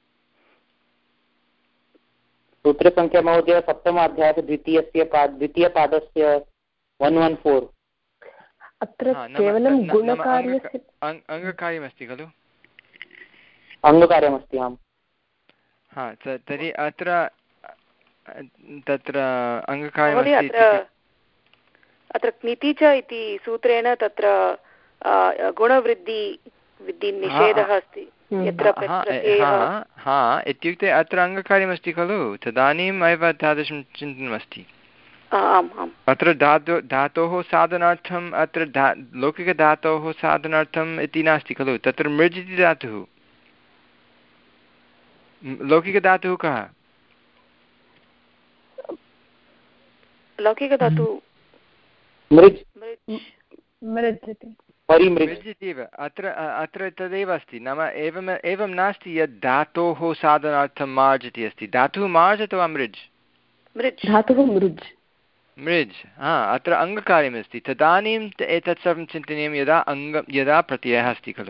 सूत्रसङ्ख्या महोदय सप्तमाध्यायस्य द्वितीयस्य पाद द्वितीयपादस्य वन् वन् फोर्। अत्र केवलं गुणकार्यस्य अङ्गकार्यमस्ति खलु? अङ्गकार्यमस्ति। आम्। हा, तर्हि अत्र तत्र अङ्गकार्यमस्ति। अत्र क्निति च इति सूत्रेण तत्र गुणवृद्धि वृद्धिनिषेधः अस्ति यत्र हा, इत्युक्ते अत्र अङ्गकार्यमस्ति खलु, तदानीम् एव तादृशं चिन्तनमस्ति। अत्र धातु धातोः साधनार्थम् अत्र धा लौकिकधातोः साधनार्थम् इति नास्ति खलु, तत्र मृज् इति धातुः। लौकिकधातुः कः? लौकिकधातुः मृज् इत्येव। अत्र अत्र तदेव अस्ति, नाम एवम् एवं नास्ति यत् धातोः साधनार्थं मार्ज् इति अस्ति। धातुः मार्ज् अथवा मृज्? धातुः मृज्। मृज्। हा, अत्र अङ्गकार्यमस्ति, तदानीम् एतत् सर्वं चिन्तनीयं यदा अङ्ग यदा प्रत्ययः अस्ति खलु।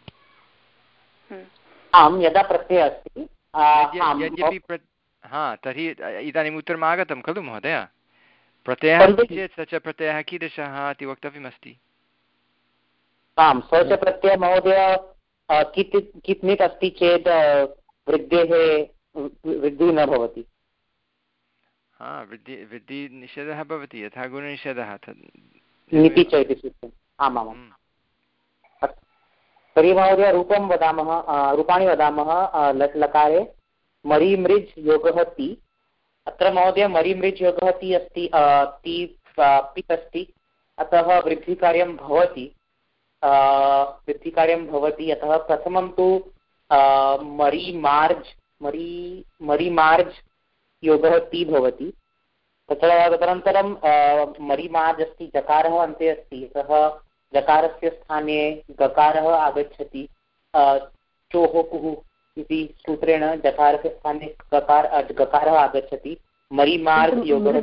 आम्, यदा प्रत्ययः अस्ति। यद्यपि हा, तर्हि इदानीम् उत्तरम् आगतं खलु महोदय। प्रत्ययः अस्ति चेत् स च प्रत्ययः कीदृशः इति वक्तव्यमस्ति। आम्, स च प्रत्ययः महोदय कित् कित् नित् अस्ति चेत् वृद्धेः वृद्धिः न भवति। हा, वृद्धि वृद्धिनिषेधः भवति यथा गुणनिषेधः नीति च इति सूत्रम्। आम् आमाम्। तर्हि महोदय रूपं वदामः, रूपाणि वदामः। लट् लकारे मरिमृज् योगः ति। अत्र महोदय मरिमृज् योगः ति अस्ति, ति पित् अस्ति, अतः वृद्धिकार्यं भवति वृद्धिकार्यं भवति अतः प्रथमं तु मरिमार्ज् मरि मरिमार्ज् योगः ति भवति। तत्र तदनन्तरं मरिमार्ज् अस्ति, जकारः अन्ते अस्ति, अतः जकारस्य स्थाने गकारः आगच्छति। चोः कुः इति सूत्रेण जकारस्य स्थाने गकार गकारः आगच्छति। मरिमार्ज् योगः।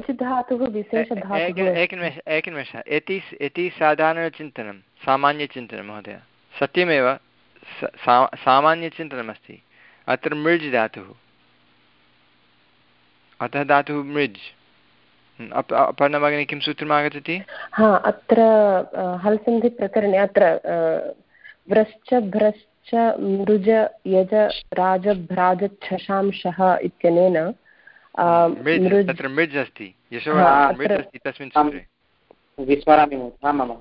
एकनिमेषः, इति इति साधारणचिन्तनं, सामान्यचिन्तनं महोदय, सत्यमेव सामान्यचिन्तनमस्ति। अत्र मृज् धातुः, अतः धातुः मृज्। अपर्णा भगिनी किं सूत्रम् आगच्छति? हा, अत्र हल्सन्धिप्रकरणे अत्र व्रश्च भ्रश्च मृज यज राज भ्राज छशांशः इत्यनेन तत्र मृज् अस्ति, यशोवर्णः मृज् अस्ति तस्मिन् सूत्रे। विस्मरामि। आमाम्।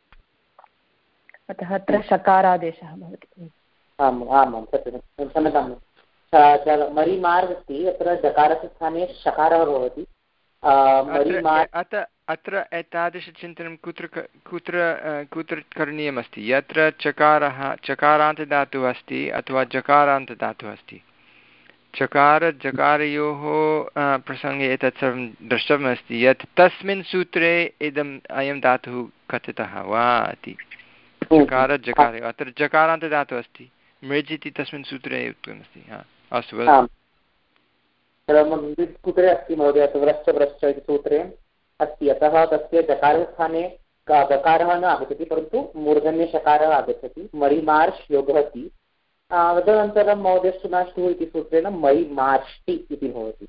अतः अत्र शकारादेशः भवति। आम् आमां सत्यं, क्षम्यतां। मरिमार्ग् अस्ति, अत्र जकारस्य स्थाने शकारः भवति। अत्र अत्र एतादृशचिन्तनं कुत्र कुत्र कुत्र करणीयमस्ति? यत्र चकारः चकारान्तदातुः अस्ति अथवा जकारान्तदातुः अस्ति, चकार जकारयोः प्रसङ्गे एतत् सर्वं द्रष्टव्यमस्ति यत् तस्मिन् सूत्रे इदम् अयं धातुः कथितः वा इति। चकार जकार, अत्र जकारान्तदातुः अस्ति, मृज् इति तस्मिन् सूत्रे उक्तमस्ति। हा, अस्तु। कुत्रे अस्ति महोदय व्रश्च व्रश्च इति सूत्रे अस्ति, अतः तस्य जकारस्थाने गकारः न आगच्छति परन्तु मूर्धन्यशकारः आगच्छति। मरिमार्श् योगः ति, तदनन्तरं महोदय सुनाष्टुः इति सूत्रेण मरिमार्ष्टि इति भवति।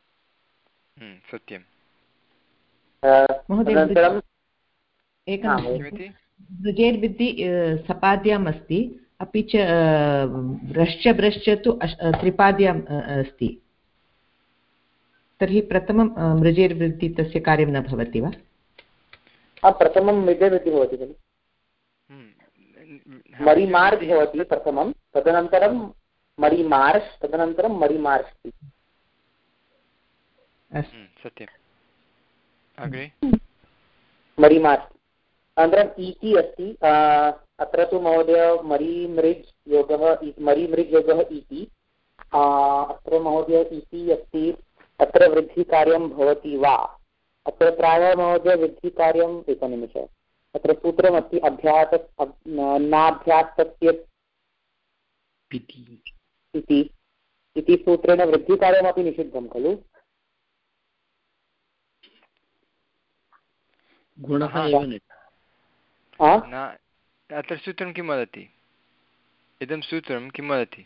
सत्यं तदनन्तरं मृजेर्विद्धि सपाद्याम् अस्ति, अपि च ब्रश्च ब्रश्च तु त्रिपाद्याम् अस्ति। तर्हि प्रथमं मृजेर्वृद्धि तस्य कार्यं न भवति वा? प्रथमं मृजेर्वृद्धि भवति खलु, मरिमार्ग् भवति प्रथमं, तदनन्तरं मरिमार्श्, तदनन्तरं मरिमार्ष्टि। सत्यम्। अग्रे मरिमार्ष्टि। अनन्तरम् इति अस्ति, अत्र तु महोदय मरिमृज् योगः, मरिमृज् योगः इति। अत्र महोदय इति अस्ति, अत्र वृद्धिकार्यं भवति वा? अत्र प्रायः महोदय वृद्धिकार्यम्, एकनिमिष, अत्र सूत्रमस्ति अभ्यास नाभ्यास्तस्य इति इति सूत्रेण वृद्धिकार्यमपि निषिद्धं खलु? गुणः अत्र सूत्रं किं वदति? इदं सूत्रं किं वदति?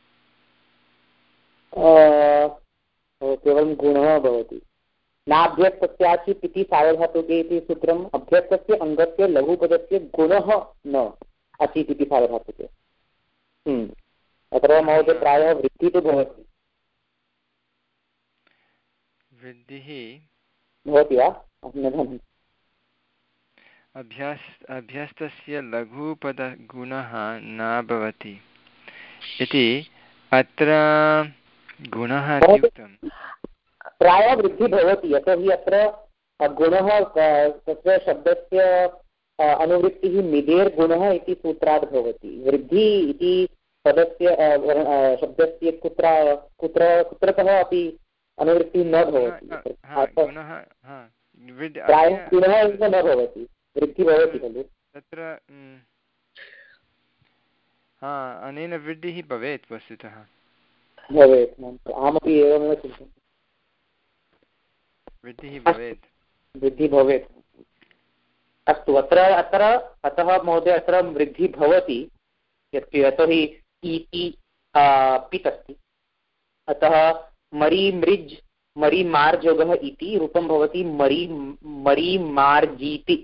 केवलं गुणः भवति। नाभ्यस्तस्याचित् इति सार्वधातुके इति सूत्रम् अभ्यस्तस्य अङ्गस्य लघुपदस्य गुणः न अचित् इति सार्वधातुके। अत्र महोदय प्रायः वृद्धिः तु भवति। वृद्धिः भवति वा? अहं अभ्यास अभ्यस्तस्य लघुपदगुणः न भवति इति अत्र गुणः इत्युक्तं प्रायः वृद्धिः भवति, यतोहि अत्र गुणः तस्य शब्दस्य अनुवृत्तिः मिदेर् गुणः इति सूत्रात् भवति। वृद्धि इति पदस्य शब्दस्य कुत्र कुत्र कुत्रतः अपि अनुवृत्तिः न भवति, प्रायः गुणः एव न भवति, वृद्धिः भवति खलु तत्र। हा, अनेन वृद्धिः भवेत् वस्तुतः भवेत्, अहमपि एवमेव चिन्तयामि, वृद्धिः भवेत् वृद्धिः भवेत्। अस्तु, अत्र अत्र अतः महोदय अत्र वृद्धिः भवति यतोहि इति पित् अस्ति, अतः मरिमृज् मरिमार्ज् योगः इति रूपं भवति मरि मरिमार्जीति।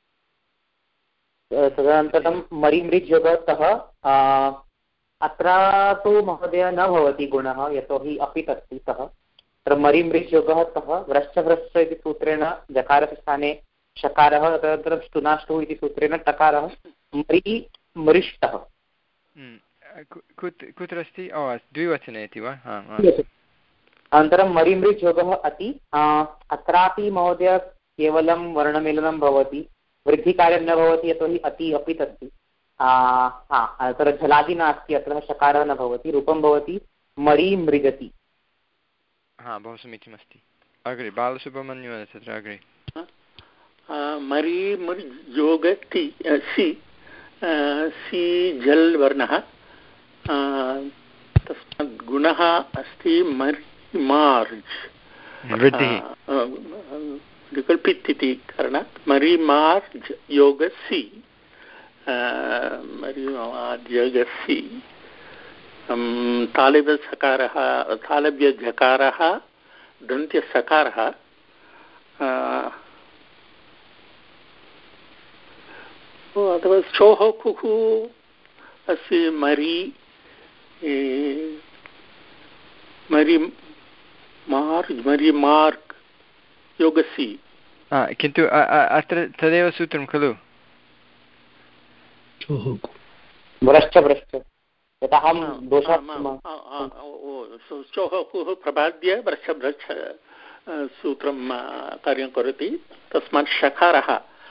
तदनन्तरं मरिमृज् योगतः अत्र तु महोदय न भवति गुणः, यतोहि अपित् अस्ति सः। तत्र मरिमृज् योगः सः व्रश्च व्रश्च इति सूत्रेण जकारस्य स्थाने शकारः, तदनन्तरं ष्टुनाष्टुः इति सूत्रेण टकारः, मरि मृष्टः। कुत्र अस्ति? द्विवचने इति वा? अनन्तरं मरिमृज् योगः अति, अत्रापि महोदय केवलं वर्णमेलनं भवति, वृद्धिकार्यं न भवति यतोहि अति अपित् अस्ति। हा, अत्र झलादि नास्ति, अत्र शकारः न भवति, रूपं भवति मरिमृजति। हा, बहु समीचीनमस्ति। अग्रे बालसुब्रह्मण्यः तत्र अग्रे मरिमृज्योगति सि सि झल् वर्णः, तस्मात् गुणः अस्ति मरिमार्ज्, विकल्पित् इति कारणात् मरिमार्ज् योगसि, मरिमार्ज् योगसि तालव्यसकारः तालव्यझकारः दन्त्यसकारः अथवा शोः कुः अस्ति मरि मरि मार्ज् मरिमार्ग् योगसि, किन्तु अत्र तदेव सूत्रं खलु व्रश्च व्रश्च, यतः शोः कुः प्रबाद्य व्रश्च व्रश्च सूत्रं कार्यं करोति, तस्मात् शकारः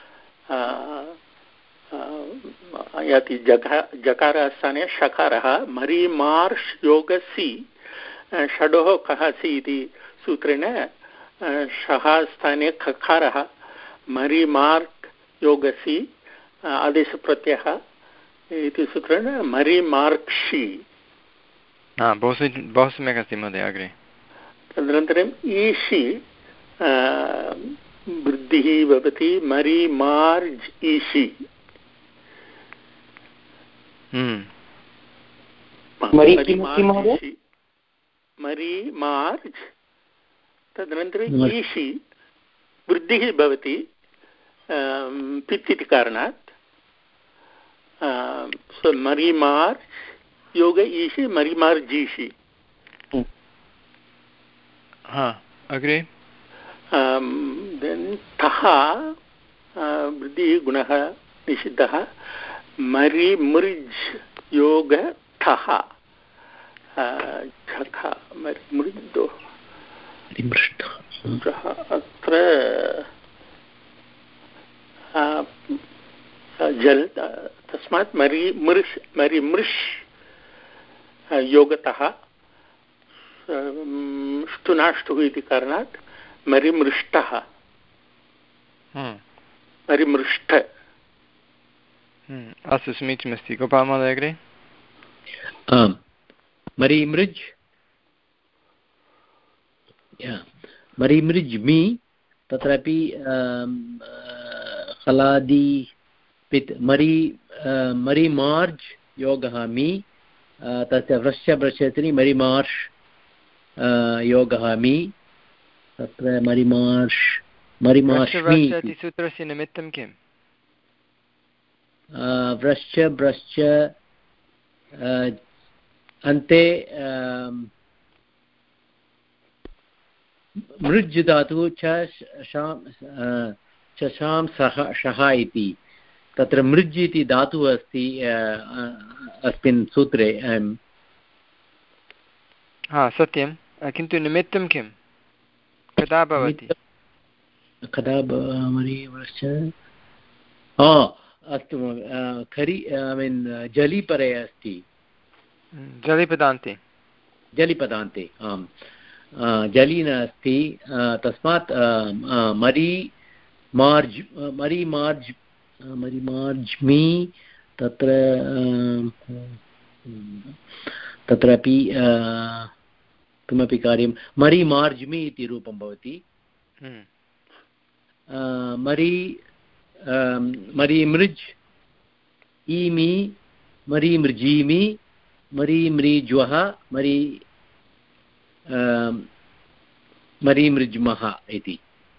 याति जका जकारस्थाने शकारः मरिमार्श् योगसि, षडोः कः सि इति सूत्रेण शः स्थाने खकारः मरिमार्क् योगसि आदेशप्रत्ययः इति सूत्रेण मरिमार्क्षि। बहु बहु सम्यक् अस्ति महोदय। अग्रे तदनन्तरम् ईषि वृद्धिः भवति मरि मार्ज् ईषि मरि मार्ज् तदनन्तरम् ईषि वृद्धिः भवति पित् इति कारणात् मरि मार्ज् योग ईषि मरि मार्जीषि अग्रे तः वृद्धिः गुणः निषिद्धः मरि मृज् योग ठः मृदो अत्र जल तस्मात् मरि मृष् मरि मृष् योगतः ष्टुनाष्टुः इति कारणात् मरिमृष्टः मरिमृष्ट अस्तु समीचीनमस्ति गोपाल महोदय अग्रे मरिमृज् मरिमृज् मि तत्रापि हलादि पित् मरि मरिमार्ज् योगः मि तस्य व्रश्च व्रश्यति मरिमार्ष् योगः मि तत्र मरिमार्ष् मरिमार्ष्मि इति सूत्रस्य निमित्तं किम् व्रश्च व्रश्च अन्ते मृज् धातुः च शां सः शः इति तत्र मृज् इति धातुः अस्ति अस्मिन् सूत्रे हा सत्यं किन्तु निमित्तं किं कदा भवति कदा अस्तु खरि ऐ मीन् जलिपरे अस्ति जलिपदान्ते जलिपदान्ते आम् जलि नास्ति तस्मात् मरि मार्ज् मरि मार्ज् मरि मार्ज्मि तत्र तत्रापि किमपि कार्यं मरि मार्ज्मि इति रूपं भवति मरि मरि मृज् ईमि मरि मृजीमि मरि मृज्वः मरि मरि मृज्मः इति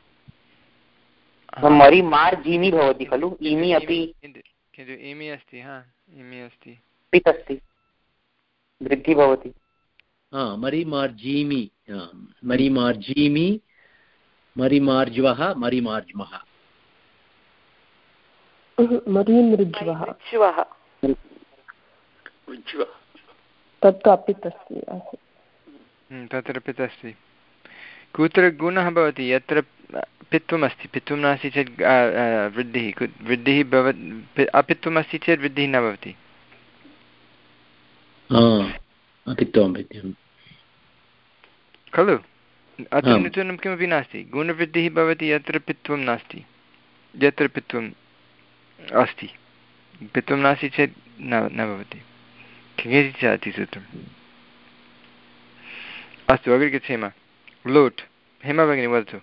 मरि मार्जीमि भवति खलु ईमि अपि किन्तु ईमि अस्ति हा ईमि अस्ति पित् अस्ति वृद्धिः भवति हा मरि मार्जीमि मरि मार्जीमि मरि मार्ज्वः मरि मार्ज्मः मरि मृज्वः तत्तु अपित् अस्ति तत्र पित् अस्ति कुत्र गुणः भवति यत्र पित्वम् अस्ति पित्वं नास्ति चेत् वृद्धिः वृद्धिः भवति अपित्वम् अस्ति चेत् वृद्धिः न भवति खलु अत्र नूतनं किमपि नास्ति गुणवृद्धिः भवति यत्र पित्वं नास्ति यत्र पित्वम् अस्ति पित्वं नास्ति चेत् न न भवति किञ्चित् चलति सूत्रम् अस्तु अग्रे गच्छेम लोट् हेमा भगिनी वदतु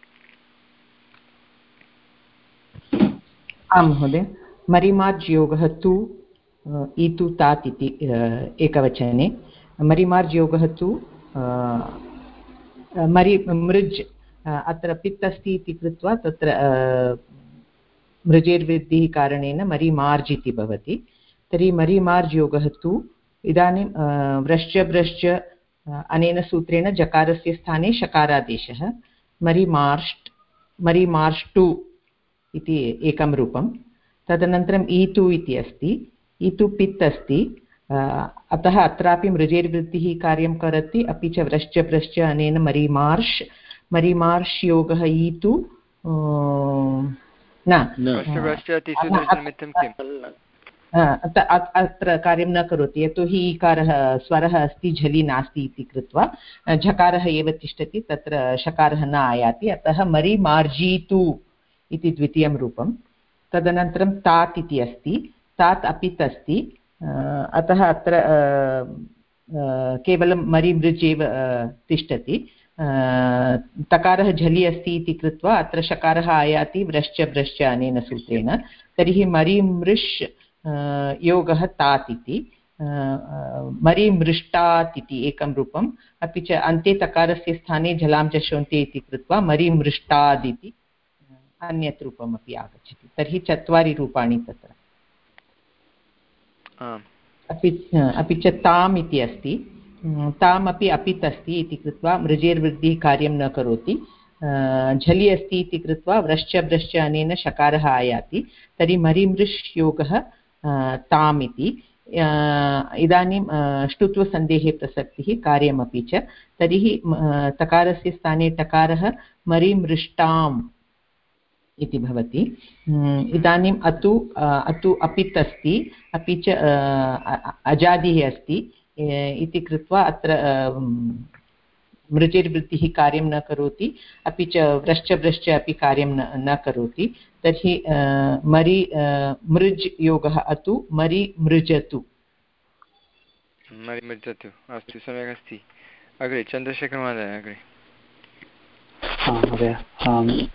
आं महोदय मरिमार्ज् योगः तु इतु तात् इति एकवचने मरिमार्ज् योगः तु मरि मृज् अत्र पित् अस्ति इति कृत्वा तत्र मृजेर्वृद्धिः कारणेन मरिमार्ज् इति भवति तर्हि मरिमार्ज् योगः तु इदानीं व्रश्च भ्रश्च अनेन सूत्रेण जकारस्य स्थाने शकारादेशः मरिमार्ष्ट् मरिमार्ष्टु इति एकं रूपं तदनन्तरम् ईतु इति अस्ति ईतु पित् अस्ति अतः अत्रापि मृजेर्वृद्धिः कार्यं करोति अपि च व्रश्च भ्रश्च अनेन मरिमार्ष् मरिमार्ष् योगः ईतु न अत्र कार्यं न करोति यतोहि ईकारः स्वरः अस्ति झलि नास्ति इति कृत्वा झकारः एव तिष्ठति तत्र शकारः न आयाति अतः मरिमार्जीतु इति द्वितीयं रूपं तदनन्तरं तात् इति अस्ति तात् अपित् अस्ति अतः अत्र केवलं मरिमृज् एव तिष्ठति तकारः झलि अस्ति इति कृत्वा अत्र शकारः आयाति व्रश्च व्रश्च अनेन सूत्रेण। तर्हि मरि मृष् योगः तात् इति, मरि मृष्टात् इति एकं रूपम्, अपि च अन्ते तकारस्य स्थाने झलां जशोन्ते इति कृत्वा मरि मृष्टाद् इति अन्यत् रूपमपि आगच्छति। तर्हि चत्वारि रूपाणि तत्र। अपि अपि च ताम् इति अस्ति, ताम् अपि अपित् अस्ति इति कृत्वा मृजेर्वृद्धिः कार्यं न करोति। झलि अस्ति इति कृत्वा व्रश्च व्रश्च अनेन शकारः आयाति। तर्हि मरिमृष् योगः ताम् इति। इदानीं ष्टुत्वसन्धेः प्रसक्तिः कार्यमपि च। तर्हि तकारस्य स्थाने टकारः मरिमृष्टाम् इति भवति। इदानीम् अतु अतु अपित् अस्ति, अपि च अजादिः अस्ति इति कृत्वा अत्र मृजिर्वृत्तिः कार्यं न करोति, अपि च व्रश्च व्रश्च अपि कार्यं न न करोति। तर्हि मरि मृज् योगः अतु मरि मृजतु। मरि मृजतु, अस्तु, सम्यक् अस्ति। अग्रे चन्द्रशेखरमहोदय, अग्रे। महोदय,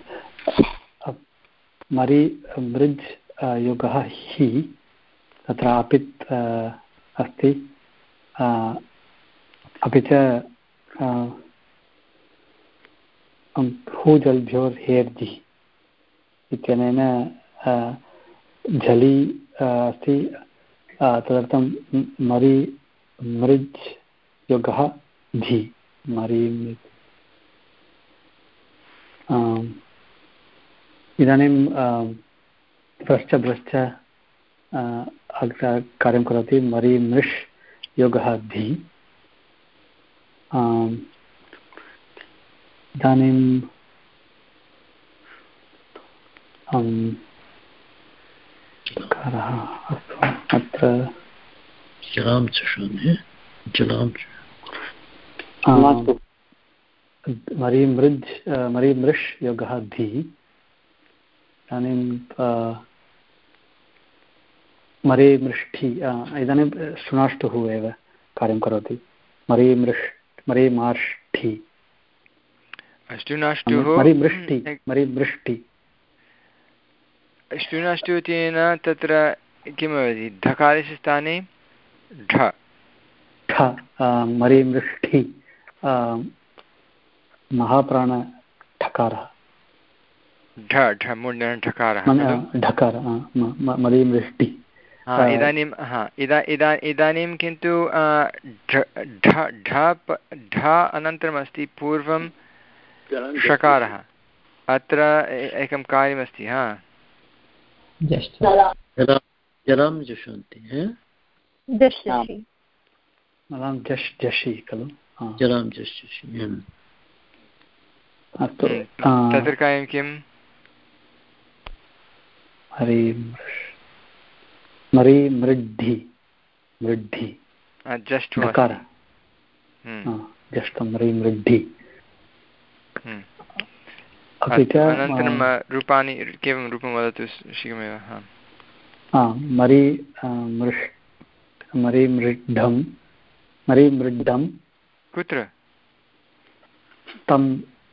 मरि मृज् योगः हि, तत्र अपित् अस्ति, अपि च हूजल्भ्योर्हेर्जिः इत्यनेन झलि अस्ति, तदर्थं मरि मृज् योगः झि, मरि मृज्। इदानीं भ्रश्च भ्रश्च कार्यं करोति, मरि मृष् योगः धि। इदानीं अत्र मरि मृज् मरि मृष् योगः धि। इदानीं मरि मृष्टि, इदानीं शुनाष्टुः एव कार्यं करोति, मरि मृष् मरि मार्ष्टि मरि मृष्टि मरि मृष्टि। शुनाष्टु इत्यनेन तत्र किं भवति, धकारस्य स्थाने ढ ढ, मरि मृष्टि महाप्राणठकारः, ढ ढ मूर्धन्यः ढकारः ढकार मरि मृष्टि। इदानीं हा इदा इदा इदानीं किन्तु ढ ढ ढ अनन्तरमस्ति पूर्वं षकारः। अत्र एकं कार्यमस्ति, हा खलु, अस्तु, तत्र कार्यं किं, मरि मृद्धि मृद्धि ढकार, जष्टं मरि मृद्धि। अपि च अनन्तरं रूपाणि, केवलं रूपं वदतु शीघ्रमेव। मरि मृष् मरि मृड्ढं मरि मृड्ढं कुत्र तं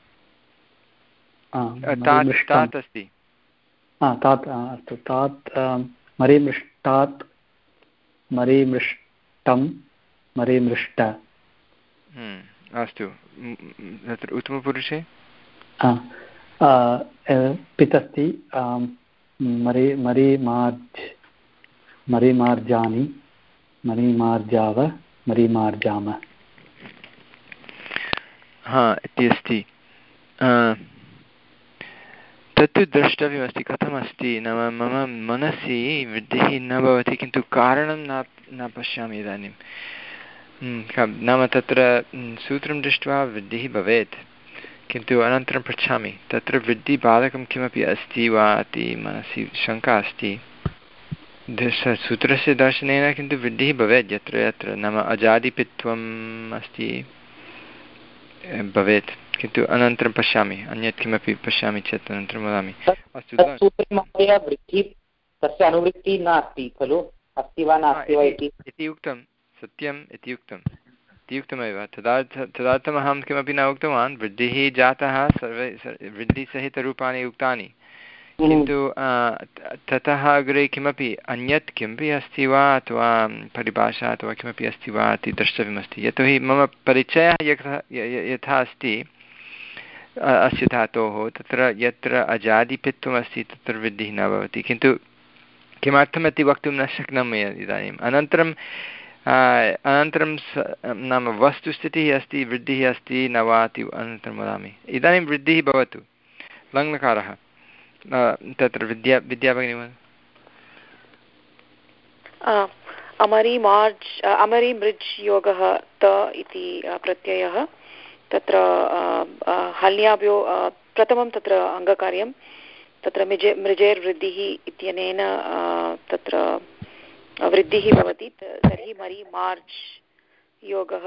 तात् अस्ति, तात् अस्तु, तात् मरिमृष्टात् मरिमृष्टं मरिमृष्ट। अस्तु, तत्र उत्तमपुरुषे पित् अस्ति, मरि मरिमार्ज् मरिमार्जानि मरिमार्जाव मरिमार्जाम। हा इति अस्ति। तत्तु द्रष्टव्यमस्ति कथमस्ति, नाम मम मनसि वृद्धिः न भवति, किन्तु कारणं न न पश्यामि इदानीं। नाम तत्र सूत्रं दृष्ट्वा वृद्धिः भवेत्, किन्तु अनन्तरं पृच्छामि तत्र वृद्धिबाधकं किमपि अस्ति वा इति मनसि शङ्का अस्ति। सूत्रस्य दर्शनेन किन्तु वृद्धिः भवेत् यत्र यत्र, नाम अजादिपित्वम् अस्ति भवेत्, किन्तु अनन्तरं पश्यामि, अन्यत् किमपि पश्यामि चेत् अनन्तरं वदामि। अस्तु, तस्य अनुवृत्तिः नास्ति खलु, अस्ति वा नास्ति वा इति उक्तं, सत्यम् इति उक्तं, इति उक्तमेव तदर्थ तदर्थम् अहं किमपि न उक्तवान् वृद्धिः जातः सर्वे वृद्धिसहितरूपाणि उक्तानि किन्तु ततः अग्रे किमपि अन्यत् किमपि अस्ति वा अथवा परिभाषा अथवा किमपि अस्ति वा इति द्रष्टव्यमस्ति यतोहि मम परिचयः यथा यथा अस्ति अस्य धातोः तत्र यत्र अजादिपित्वमस्ति तत्र वृद्धिः न भवति किन्तु किमर्थमिति वक्तुं न शक्नोमि इदानीम् अनन्तरं अनन्तरं नाम वस्तुस्थितिः अस्ति वृद्धिः अस्ति न वा इति अनन्तरं वदामि इदानीं वृद्धिः भवतु लङ्लकारः तत्र विद्या विद्या भगिनी अमरि मार्ज् अमरि मृज् योगः त इति प्रत्ययः तत्र हल्याभ्यो प्रथमं तत्र अङ्गकार्यं तत्र मृजे मृजेर्वृद्धिः इत्यनेन तत्र वृद्धिः भवति तर्हि मरि मार्ज् योगः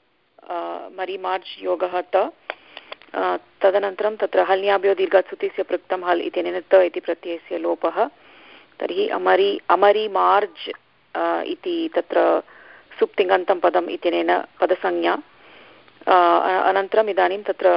मरि मार्ज् योगः त तदनन्तरं तत्र हल्याभ्यो दीर्घात्सुतिस्य पृक्तं हल् इत्यनेन त इति प्रत्ययस्य लोपः तर्हि अमरि अमरि मार्ज् इति तत्र सुप्तिङन्तं पदम् इत्यनेन पदसंज्ञा अनन्तरम् इदानीं तत्र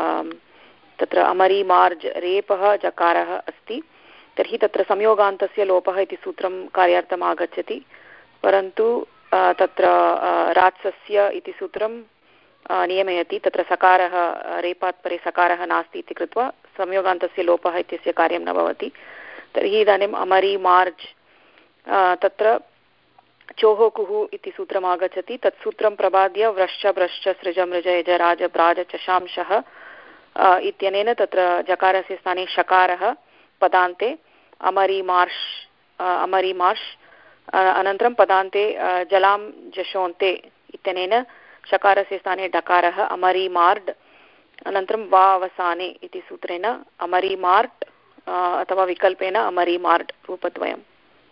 तत्र अमरि मार्ज् रेपः जकारः अस्ति तर्हि तत्र संयोगान्तस्य लोपः इति सूत्रं कार्यार्थम् आगच्छति परन्तु तत्र रात्सस्य इति सूत्रं नियमयति तत्र सकारः रेपात् परे सकारः नास्ति इति कृत्वा संयोगान्तस्य लोपः इत्यस्य कार्यं न भवति तर्हि इदानीम् अमरि मार्ज् तत्र चोहोकुः इति सूत्रम् आगच्छति तत् सूत्रं प्रबाद्य व्रश्च भ्रश्च सृज मृज यज राज ब्राज चशांशः इत्यनेन तत्र जकारस्य स्थाने शकारः पदान्ते अमरि मार्श् अमरि मार्श् अनन्तरं पदान्ते जलां जशोन्ते इत्यनेन शकारस्य स्थाने डकारः अमरि मार्ड् अनन्तरं वा अवसाने इति सूत्रेण अमरि मार्ट् अथवा विकल्पेन अमरि मार्ड् रूपद्वयम्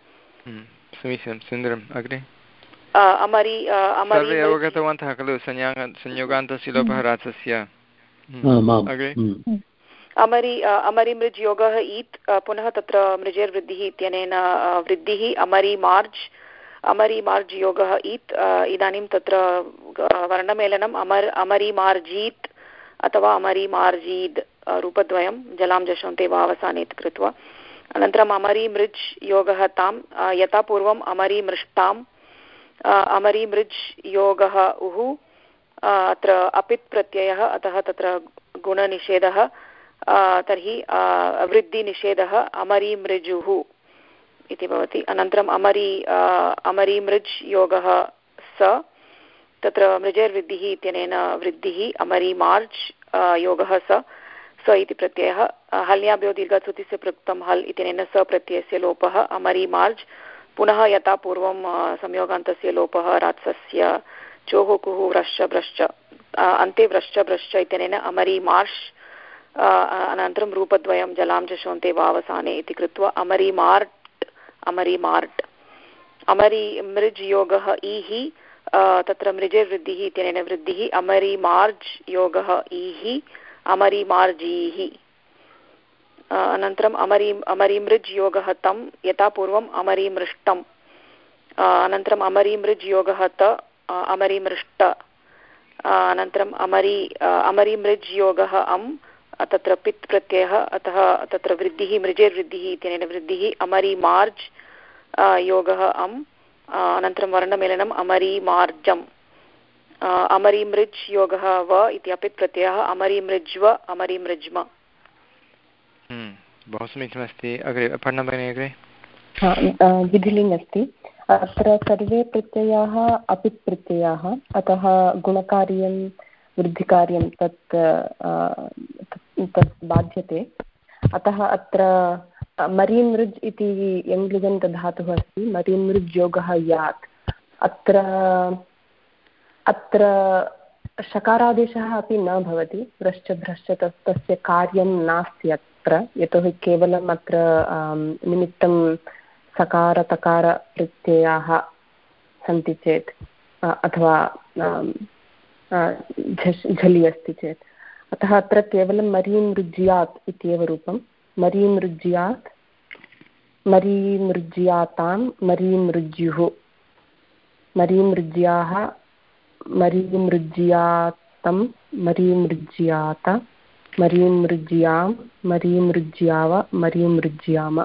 समीचीनं सुन्दरम् अग्रे अमरि सर्वे अवगतवन्तः खलु संयोगान्तस्य लोपः रात्सस्य अग्रे अमरि अमरि मृज् योगः ईत् पुनः तत्र मृजेर्वृद्धिः इत्यनेन वृद्धिः अमरि मार्ज् अमरि मार्ज् योगः ईत् इदानीं तत्र वर्णमेलनम् अमर् अमरि मार्जीत् अथवा अमरि मार्जीद् रूपद्वयं जलां जशन्ते वा अवसाने कृत्वा अनन्तरम् अमरि मृज् योगः तां यथा पूर्वम् अमरि मृष्टाम् अमरि मृज् योगः उः अत्र अपित् प्रत्ययः अतः तत्र गुणनिषेधः तर्हि वृद्धिनिषेधः अमरि मृजुः इति भवति अनन्तरम् अमरि अमरि मृज् योगः स तत्र मृजेर्वृद्धिः इत्यनेन वृद्धिः अमरि मार्ज् योगः स स इति प्रत्ययः हल्याभ्यो दीर्घात्सुतिस्य पृक्तं हल् इत्यनेन स प्रत्ययस्य लोपः अमरि मार्ज् पुनः यथा पूर्वं संयोगान्तस्य लोपः रात्सस्य चोः कुः व्रश्च भ्रश्च अन्ते व्रश्च भ्रश्च इत्यनेन अमरि मार्श् अनन्तरं रूपद्वयं जलां जशोन्ते वावसाने इति कृत्वा अमरि मार्ट् अमरि मार्ट् अमरि मृज् योगः ईः तत्र मृजेर्वृद्धिः इत्यनेन वृद्धिः अमरि मार्ज् योगः ईः अमरि मार्जीः अनन्तरम् अमरि अमरि मृज् योगः तं यथा पूर्वम् अमरि मृष्टम् अनन्तरम् अमरि मृज् योगः त अमरि मृष्ट अनन्तरम् अमरि अमरि मृज् योगः अम् तत्र पित् प्रत्ययः अतः तत्र वृद्धिः मृजेर्वृद्धिः इत्यनेन वृद्धिः अमरि मार्ज् योगः अम् अनन्तरं वर्णमेलनम् अमरि मार्जम् अमरि मृज् योगः व इति अपित् प्रत्ययः अमरि मृज्व अमरि मृज्म बहु समीचीनमस्ति अग्रे पठनं भगिनि अग्रे विधिलिङ्ग् अस्ति अत्र सर्वे प्रत्ययाः अपित् प्रत्ययाः अतः गुणकार्यं वृद्धिकार्यं तत् तत् बाध्यते अतः अत्र मरीमृज् इति यङ्लिगन्तधातुः अस्ति मरीमृज् योगः यात् अत्र अत्र शकारादेशः अपि न भवति भ्रश्च भ्रश्च तस्य कार्यं नास्ति अत्र यतोहि केवलम् अत्र निमित्तं सकार तकार प्रत्ययाः सन्ति चेत् अथवा झस् झलि अस्ति चेत् अतः अत्र केवलं मरीमृज्यात् इत्येव रूपं मरीमृज्यात् मरीमृज्यातां मरीमृज्युः मरीमृज्याः मरीमृज्यातं मरीमृज्यात मरीमृज्यां मरीमृज्याव मरीमृज्याम।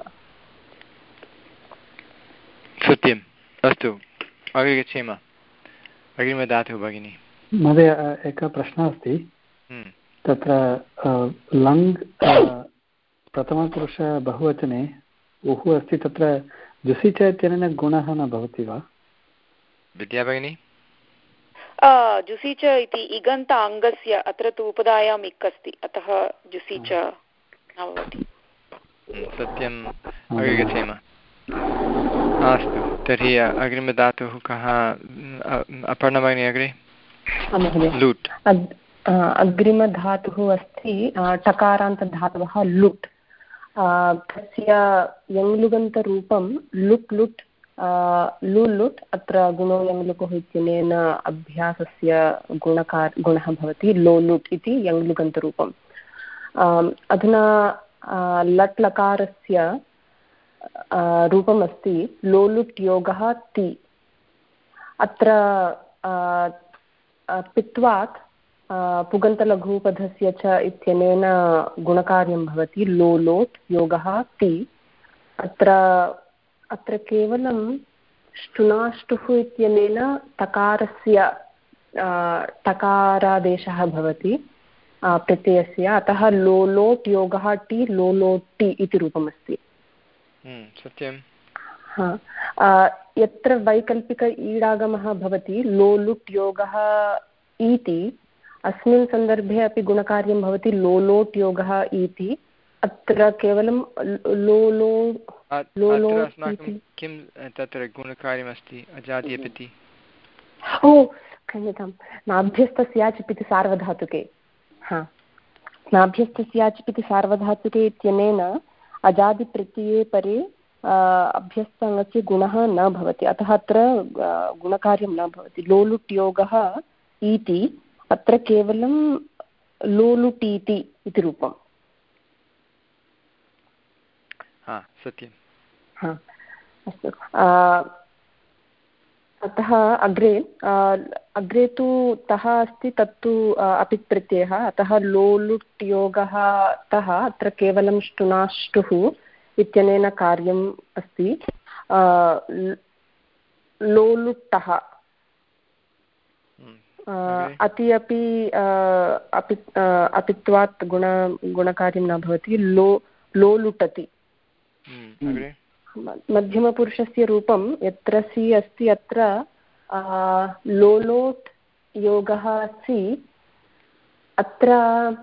सत्यम्। अस्तु, अग्रे गच्छेम। अग्रिमधातुः भगिनी। महोदय, एकः प्रश्नः अस्ति। तत्र लङ् प्रथमपुरुष बहुवचने उः अस्ति, तत्र जुसि च इत्यनेन गुणः न भवति वा? विद्या भगिनी। जुसि च इति इगन्त अङ्गस्य, अत्र तु उपधायाम् इक् अस्ति, अतः जुसि च न भवति। सत्यम्। अग्रे गच्छेम। अस्तु, तर्हि अग्रिमधातुः कः? अपर्णा भगिनी अग्रे। लुट्। अग्रिमधातुः अस्ति टकारान्तधातवः लुट्। तस्य यङ्लुगन्तरूपं लुट् लुट् लु लुट्। अत्र गुणो यङ्लुकुः इत्यनेन अभ्यासस्य गुणकार गुणः भवति लो लुट् इति यङ्लुगन्तरूपम्। अधुना लट् लकारस्य रूपमस्ति लोलुट् योगः ति। अत्र पित्वात् पुगन्तलघूपधस्य च इत्यनेन गुणकार्यं भवति लोलोट् योगः ति। अत्र अत्र केवलं ष्टुनाष्टुः इत्यनेन तकारस्य टकारादेशः भवति प्रत्ययस्य, अतः लोलोट् योगः ति लोलोटि इति रूपमस्ति। सत्यं। यत्र वैकल्पिक ईडागमः भवति लोलुट् योगः इति, अस्मिन् सन्दर्भे अपि गुणकार्यं भवति लोलोट् योगः इति। अत्र केवलं लोलो लोलो किं तत्र गुणकार्यमस्ति अजादि अपिति? ओ क्षम्यतां, नाभ्यस्तस्याचिप् इति सार्वधातुके। हा, नाभ्यस्तस्याचिप् इति सार्वधातुके इत्यनेन अजादिप्रत्यये परे अभ्यस्तङ्गस्य गुणः न भवति, अतः अत्र गुणकार्यं न भवति। लोलुट् योगः इति, अत्र केवलं लोलुटीति इति रूपम्। सत्यं। हा, अस्तु। अतः अग्रे अग्रे तु तः अस्ति, तत्तु अपित् प्रत्ययः, अतः लोलुट् योगः तः। अत्र केवलं ष्टुनाष्टुः इत्यनेन कार्यम् अस्ति लोलुट्टः। अति अपि अपि अपित्वात् गुण गुणकार्यं न भवति। लो लोलुटति। मध्यमपुरुषस्य रूपं यत्र सि अस्ति, अत्र लोलोट् योगः सि। अत्र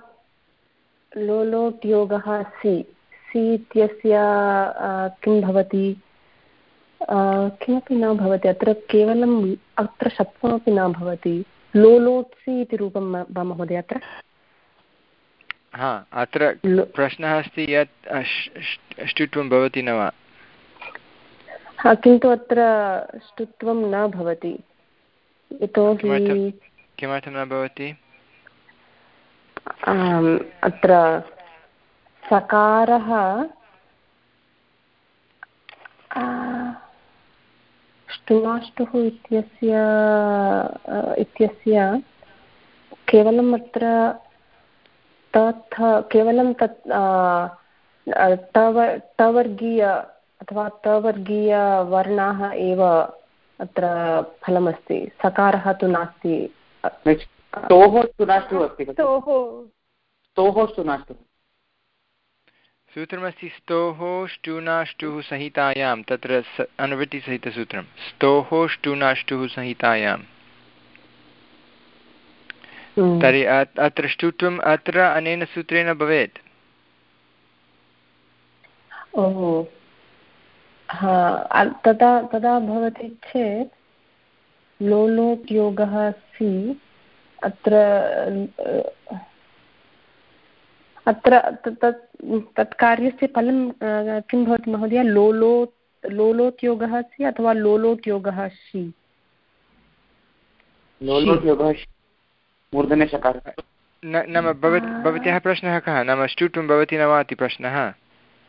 लोलोट् योगः सि सि इत्यस्य किं भवति? किमपि न भवति, अत्र केवलम् अत्र षत्वमपि न भवति। लोलोट्सि इति रूपं वा महोदय अत्र? हा, अत्र प्रश्नः अस्ति यत् ष्टुत्वं भवति न वा? हा, किन्तु अत्र ष्टुत्वं न भवति। यतोहि किमर्थं न भवति? अत्र सकारः ष्टुनाष्टुः इत्यस्य इत्यस्य केवलम् अत्र तत् केवलं तत् टव टवर्गीय अथवा तवर्गीयवर्णाः एव अत्र फलमस्ति, सकारः तु नास्ति। स्तोः स्तुनाष्टुः अस्ति। स्तोः स्तुनाष्टुः सूत्रमस्ति स्तोः ष्टुनाष्टुः संहितायां, तत्र अनुवृत्तिसहितसूत्रं स्तोः ष्टुनाष्टुः संहितायां। तर्हि अत्र ष्टुत्वम् अत्र अनेन सूत्रेण भवेत्। ओहो, तदा तदा भवति चेत् लोलोट् योगः सि। अत्र अत्र तत् तत् कार्यस्य फलं किं भवति महोदय? लोलोट् लोलोट् योगः सि अथवा लोलोट् योगः शि? लोलोट् योगः मूर्धन्यशकारः। नाम भवत्याः प्रश्नः कः? नाम ष्टुत्वं भवति न वा इति प्रश्नः?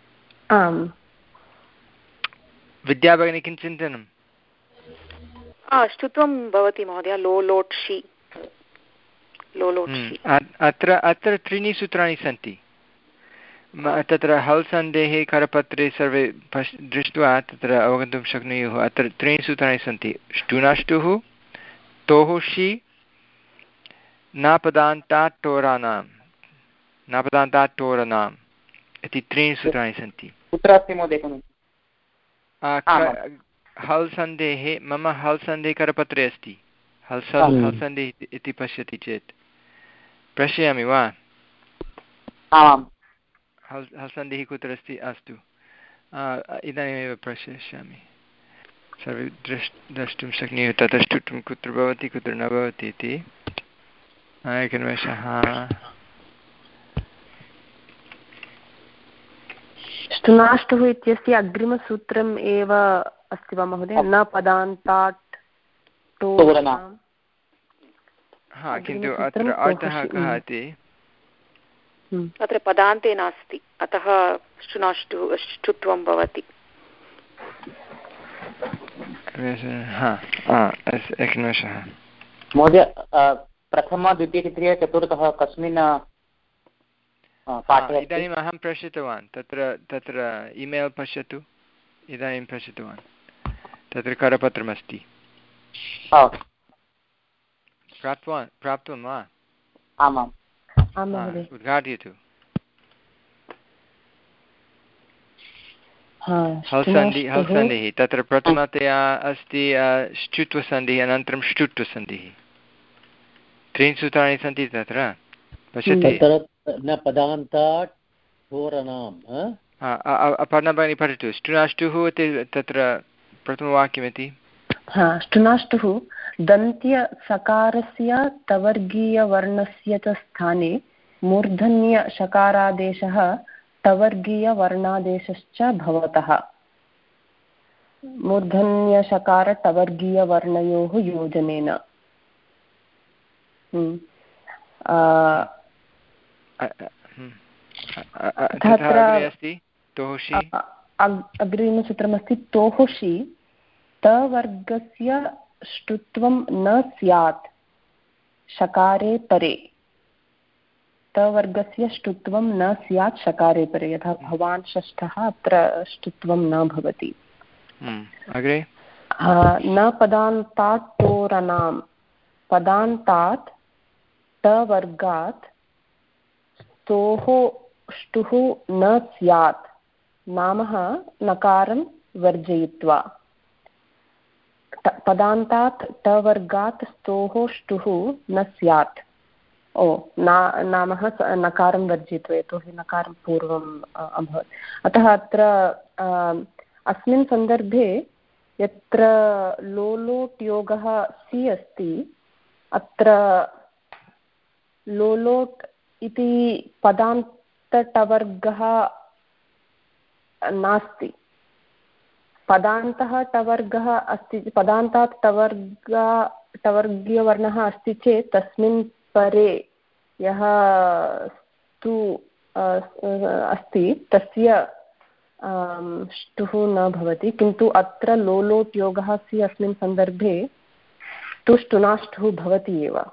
आम्। विद्या भगिनी किं चिन्तनं? ष्टुत्वं भवति महोदय लोलोट्षि लोलोट्षि। अत्र अत्र त्रीणि सूत्राणि सन्ति तत्र हल् सन्धेः करपत्रे सर्वे पश् दृष्ट्वा तत्र अवगन्तुं शक्नुयुः। अत्र त्रीणि सूत्राणि सन्ति ष्टुनाष्टुः तोः षि नापदान्तात् टोरानां नापदान्तात् टोरनाम् इति त्रीणि सूत्राणि सन्ति। कुत्र अस्ति महोदय? हल् सन्धेः मम हल् सन्धेः करपत्रे अस्ति हल् सल् हल् सन्धेः इति पश्यति चेत् प्रेषयामि वा? हल् हल् सन्धिः कुत्र अस्ति? अस्तु इदानीमेव प्रेषयिष्यामि सर्वे द्रष् द्रष्टुं शक्नुयुः ततः ष्टुत्वं कुत्र भवति कुत्र न भवति इति। एकनिमेषः। ष्टुनाष्टुः इत्यस्य अग्रिमसूत्रम् एव अस्ति वा महोदय? न पदान्तात् टोरनाम्। हा किन्तु अत्र अर्थः कः इति अत्र पदान्ते नास्ति अतः ष्टुनाष्टुः ष्टुत्वं भवति। एकनिमेषः महोदय प्रथम द्वितीय तृतीय चतुर्थः कस्मिन् पाठे? इदानीम् अहं प्रेषितवान् तत्र तत्र ईमेल् पश्यतु इदानीं प्रेषितवान् तत्र करपत्रमस्ति। प्राप्तवान् प्राप्तं वा? आमाम् उद्घाटयतु। हल् सन्धि हल् सन्धिः तत्र प्रथमतया अस्ति ष्टुत्वसन्धिः अनन्तरं ष्टुत्वसन्धिः त्रीणि सूत्राणि सन्ति तत्र पश्यति। न पदान्तात् टोरनाम्। अपर्णा भगिनी पठतु ष्टुनाष्टुः इति तत्र प्रथमवाक्यमिति। ष्टुनाष्टुः दन्त्यसकारस्य तवर्गीयवर्णस्य च स्थाने मूर्धन्यषकारादेशः टवर्गीयवर्णादेशश्च भवतः। मूर्धन्यषकार टवर्गीयवर्णयोः योजनेन। अग्रिमसूत्रमस्ति तोहोषि तवर्गस्य ष्टुत्वं न स्यात् षकारे परे। तवर्गस्य ष्टुत्वं न स्यात् षकारे परे यथा भवान् षष्ठः अत्र ष्टुत्वं न भवति। अग्रे न पदान्तात् टोरनां पदान्तात् टवर्गात् स्तोः ष्टुः न स्यात् नामः नकारं वर्जयित्वा। पदान्तात् टवर्गात् स्तोः ष्टुः न स्यात् ओ ना नामः नकारं वर्जयित्वा यतोहि नकारं पूर्वम् अभवत्। अतः अत्र अस्मिन् सन्दर्भे यत्र लोलोट् योगः सि अस्ति अत्र लोलोट् इति पदान्तटवर्गः नास्ति। पदान्तः टवर्गः अस्ति पदान्तात् टवर्ग टवर्गीयवर्णः अस्ति चेत् तस्मिन् परे यः स्तु अस्ति तस्य ष्टुः न भवति। किन्तु अत्र लोलोट् योगः सि अस्मिन् सन्दर्भे तु ष्टुनाष्टुः भवति एव।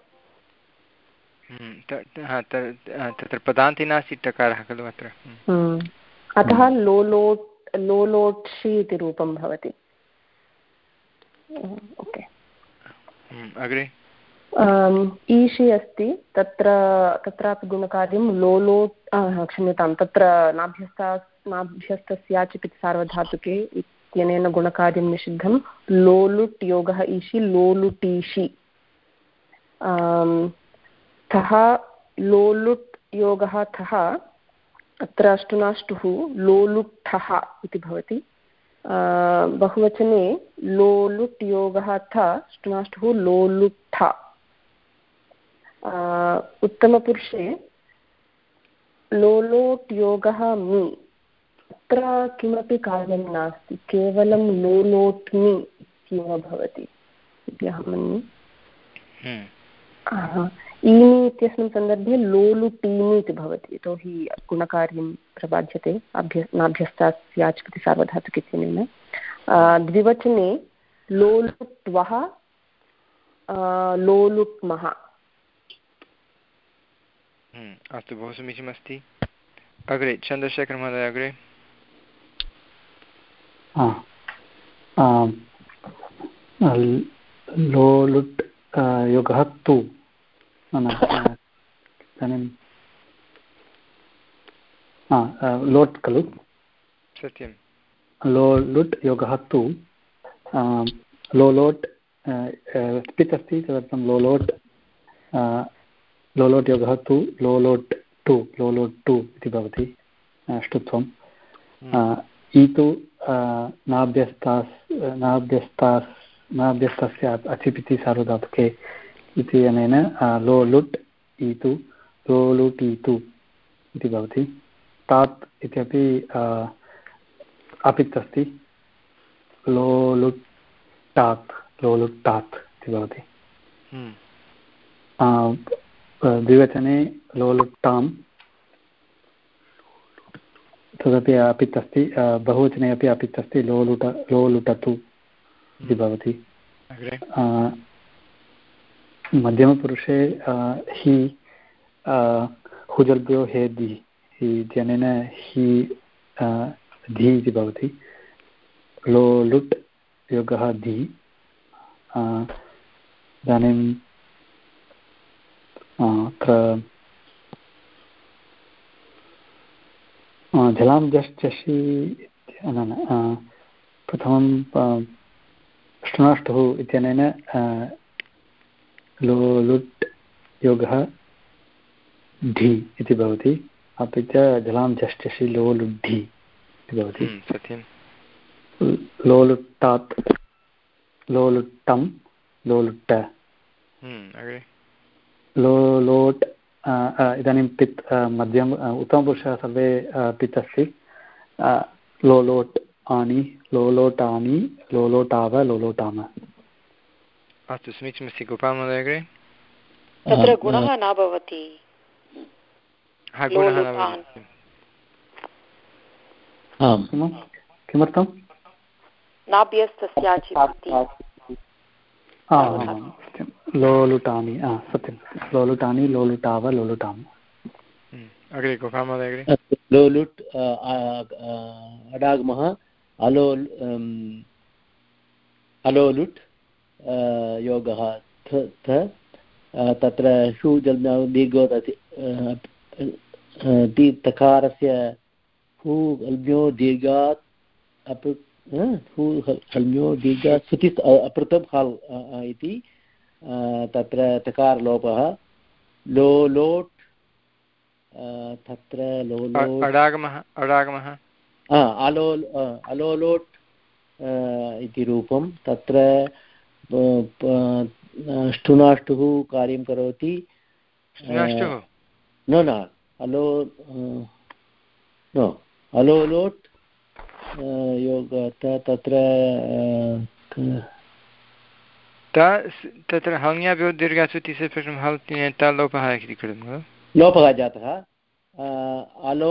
तत्र पदान्ते नास्ति टकारः खलु अत्र। अतः लोलोट् लोलोट्षि इति रूपं भवति। ओके अग्रे ईषि अस्ति तत्र तत्रापि गुणकार्यं लोलोट् क्षम्यतां तत्र नाभ्यस्ता नाभ्यस्तस्याच् इति सार्वधातुके इत्यनेन गुणकार्यं निषिद्धं। लोलुट् योगः ईषि लोलुटीषि। थः लोलुट् योगः थः अत्र अष्टुनाष्टुः लोलुट्ठः इति भवति। बहुवचने लोलुट् योगः थ अष्टुनाष्टुः लोलुट्ठ। उत्तमपुरुषे लोलोट् योगः मि अत्र किमपि कार्यं नास्ति केवलं लोलोट्मि इत्येव भवति इति अहं मन्ये। ईमि इत्यस्मिन् सन्दर्भे लोलुटीमि इति भवति यतोहि गुणकार्यं प्रबाध्यते अभ्य नाभ्यस्ता स्याच् इति सार्वधातुक इत्यनेन। द्विवचने लोलुट्वः लोलुप्मः। अस्तु, बहु समीचीनमस्ति। अग्रे चन्द्रशेखरमहोदय, अग्रे। लोलुट् योगः तु इदानीं लोट् खलु? सत्यं। लोलुट् योगः तु लोलोट् स्पित् अस्ति, तदर्थं लोलोट् लोलोट् योगः तु लोलोट् टु लोलोट् टु इति भवति ष्टुत्वम्। ईतु नाभ्यस्तास् नाभ्यस्तास् नाभ्यस्तस्य अचिपिति सार्वधातुके इति अनेन लोलुट् ईतु लोलुट् ईतु इति भवति। तात् इत्यपि अपित् अस्ति, लोलुट्टात् लोलुट्टात् इति भवति। द्विवचने लोलुट्टां तदपि अपित् अस्ति, बहुवचने अपि अपित् अस्ति, लोलुट लोलुटतु इति भवति। मध्यमपुरुषे हि हुजल्भ्यो हेदि इत्यनेन हि धि इति भवति। लोलुट् योगः धि। इदानीं अत्र जलां जश् चषि प्रथमं ष्टुनाष्टुः इत्यनेन लोलुट् योगः ढि इति भवति। अपि च जलां जश् चषि लोलुड्ढि इति भवति। सत्यं। लोलुट्टात् लोलुट्टं लोलुट्ट। लोलोट् इदानीं पित् मध्यम उत्तमपुरुषः सर्वे पित् अस्ति। लोलोट् आनि लोलोटानि लोलोटाव लोलोटाम। अस्तु, समीचीनमस्ति। गोपालमहोदय, अग्रे। तत्र गुणः न भवति। किमर्थं? नाभ्यस्तस्याचिति। लोलुटानि, सत्यं, लोलुटानि लोलुटाव लोलुटाम। अग्रे गोपालमहोदय, अग्रे। लोलुट् अडागमः अलो अलोलुट् योगः थ तत्र शु जल् दीर्घो तकारस्य हु हल्म्यो दीर्घात् अपृ हु हल्म्यो दीर्घात् सुति अपृतम् हल् इति तत्र तकारलोपः। लोलोट् तत्र लोलोट् अडागमः अडागमः अलो अलोलोट् इति रूपं। तत्र ष्टुनाष्टुः कार्यं करोति। न न अलो नो अलोलोट् योग तत्र तत्र हङ्याभ्यो दीर्घासुतिस्य प्रश्नं हल् लोपः इति कृतं। लोपः जातः। अलो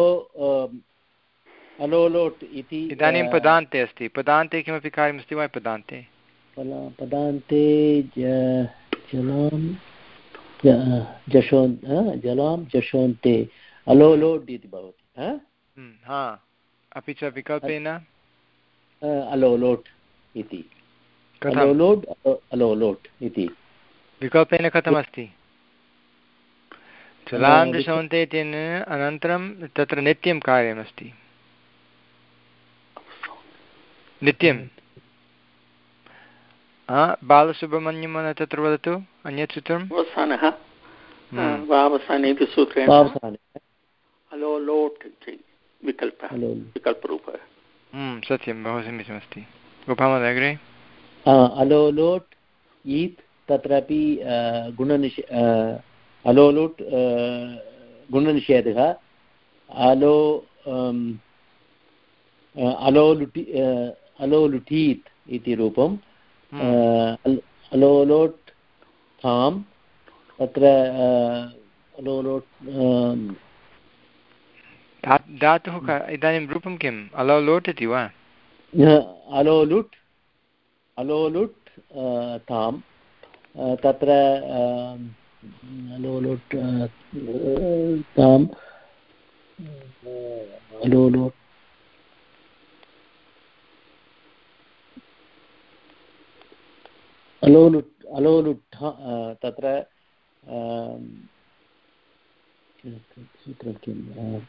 अलोलोट् इति इदानीं पदान्ते अस्ति। पदान्ते किमपि कार्यमस्ति वा? पदान्ते पदान्ते जलां जशोन् जलां जशोन्ते अलोलोट् इति भवति। हा, अपि च विकल्पेन अलोलोट् इति। अलोलोट् अलोलोट् इति विकल्पेन कथमस्ति? जलां जशोन्ते इत्यनेन अनन्तरं तत्र नित्यं कार्यमस्ति। नित्यं बालसुब्रह्मण्यं तत्र वदतु अन्यत् सूत्रम्। अवसानः वावसाने इति सूत्रेण अलोलोट् इति विकल्पः विकल्परूपः। सत्यं, बहु समीचीनमस्ति। गोपालमहोदय, अग्रे। अलोलोट् ईत् तत्रापि गुणनिषे अलोलोट् गुणनिषेधः। अलो अलोलुटि अलोलुटीत् इति रूपं। अलोलोट् थां तत्र अलोलोट् धातुः इदानीं रूपं किम्? अलोलोट् इति वा? अलोलुट् अलोलुट् तां तत्र लोलुट् ताम् लोलुट् अलोलुट् अलोलुट् तत्र सूत्रं किं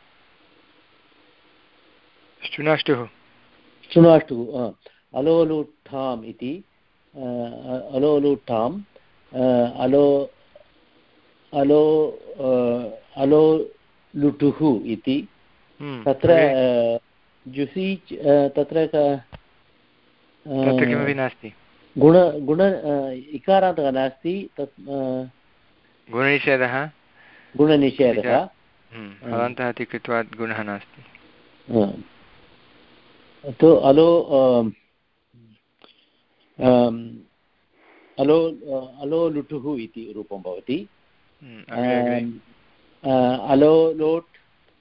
शृणाष्टुः शृणाष्टुः अलोलुट्ठाम् इति अलोलुट्ठाम् अलो अलो अलो लुटुः इति तत्र जुसि तत्र किमपि नास्ति गुण गुण इकारान्तः नास्ति तत् गुणनिषेधः गुणनिषेधः हलन्तः इति कृत्वा गुणः नास्ति तो अलो अलो अलो लुटुः इति रूपं भवति अलो लोट्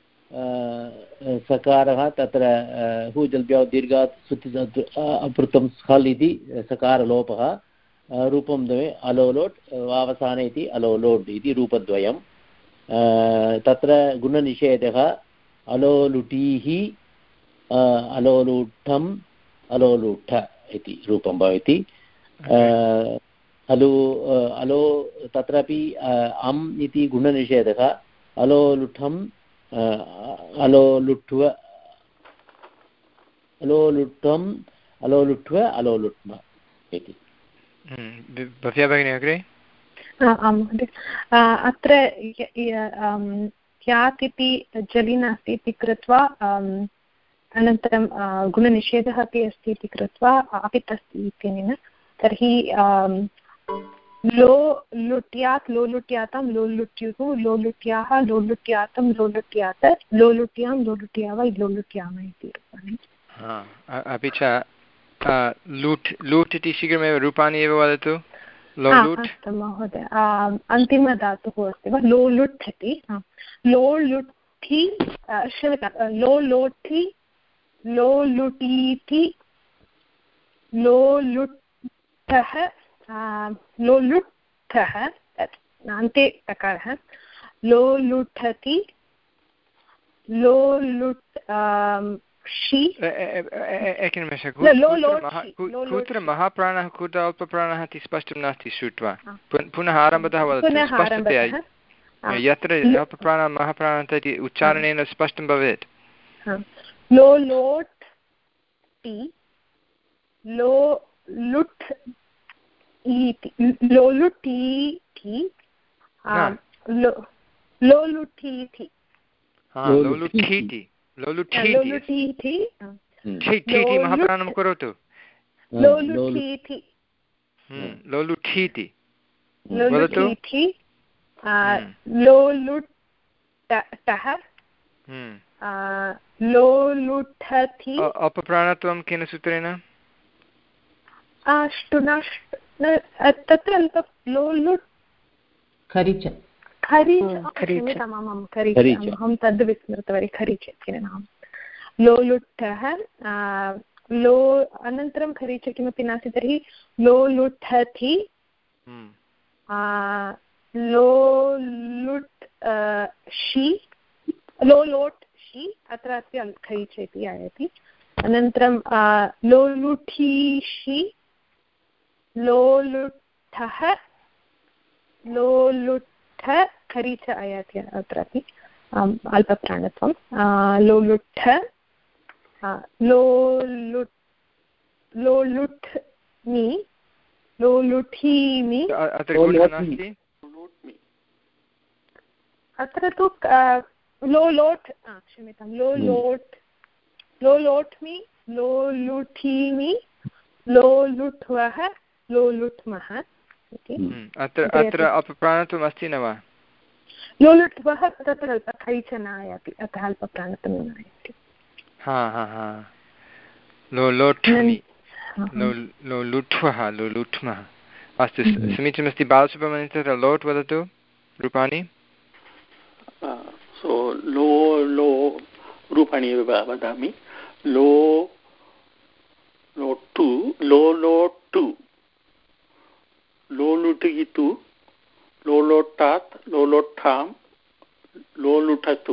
सकारः तत्र हूजल्भ्यौ दीर्घात् अपृतं स्खल् इति सकारलोपः रूपं द्वे अलोलोट् वावसाने इति अलोलोट् इति रूपद्वयं तत्र गुणनिषेधः अलोलुटीः अलोलुठम् अलोलुठ इति रूपं भवति अलो अलो तत्रापि अम् इति गुणनिषेधः अलोलुठम् अलोलुट्व अलोलुट्वम् अलोलुट्व अलोलुट्म इति भव्या भगिनी अग्रे आं महोदय अत्र यात् इति जलि नास्ति इति कृत्वा अनन्तरं गुणनिषेधः अपि अस्ति इति कृत्वा अपित् अस्ति इत्यनेन तर्हि लो लुट्यात् लोलुट्यातां लोलुट्युः लोलुट्याः लोलुट्यातं लोलुट्यात लोलुट्यां लोलुट्याव लोलुट्याम इति रूपाणि अपि च लूट् लूट् इति शीघ्रमेव रूपाणि एव वदतु अस्तु महोदय अन्तिमधातुः अस्ति वा लोलुट् इति लोलुट्ठि क्षम्यतां लोलोठि लोलुटीति लोलुट्ठः लोलुट्ठः अन्ते तकारः लोलुठति लोलुट् एकनिमेषः कुत्र महाप्राणः कुत्र अल्पप्राणः इति स्पष्टं नास्ति श्रुत्वा पुनः आरम्भतः वदतु स्पष्टतया यत्र अल्पप्राणः महाप्राणः इति उच्चारणेन स्पष्टं भवेत् लोलोट् टि लो लुट् इति लोलुटीति लोलुटीति लोलुठीति लोलुठीति महाप्राणं करोतु लोलुठीति लोलुठीति लोलुठीति लोलुट्टः लोलुठति अपप्राणत्वं केन सूत्रेण तत्र अल्प लोलुट् खरिच क्षम्यताम् अहं तद् विस्मृतवती खरीच इत्यनेन नाम लोलुट्टः लो अनन्तरं खरीच किमपि नास्ति तर्हि लोलुठति लोलुट् षि लोलोट् षि अत्र अस्ति खरीच इति आयाति अनन्तरं लोलुठीषि लोलुट्ठः लोलुट्ठ खरीच आयाति अत्रापि अल्पप्राणत्वं लोलुट्ठ लोलुट् लोलुट्मि लोलुठीमि अत्र तु लोलोट् क्षम्यतां लोलोट् लोलोट्मि लोलुठीमि लोलुठ्वः लोलुट्मः अत्र अत्र अपप्राणत्वम् अस्ति न वा लोलुट्वः तत्र खरीच न आयाति अतः अल्पप्राणत्वं न आयाति हा हा हा लोलोठ्मि लोलुठ्वः लोलुठ्मः अस्तु समीचीनमस्ति बालसुब्रह्मण्यं तत्र लोट् वदतु रूपाणि सो लो लो रूपाणि एव वदामि लो लोटु लो लोटु लोलुटितु लोलोट्टात् लोलोट्ठां लोलुठतु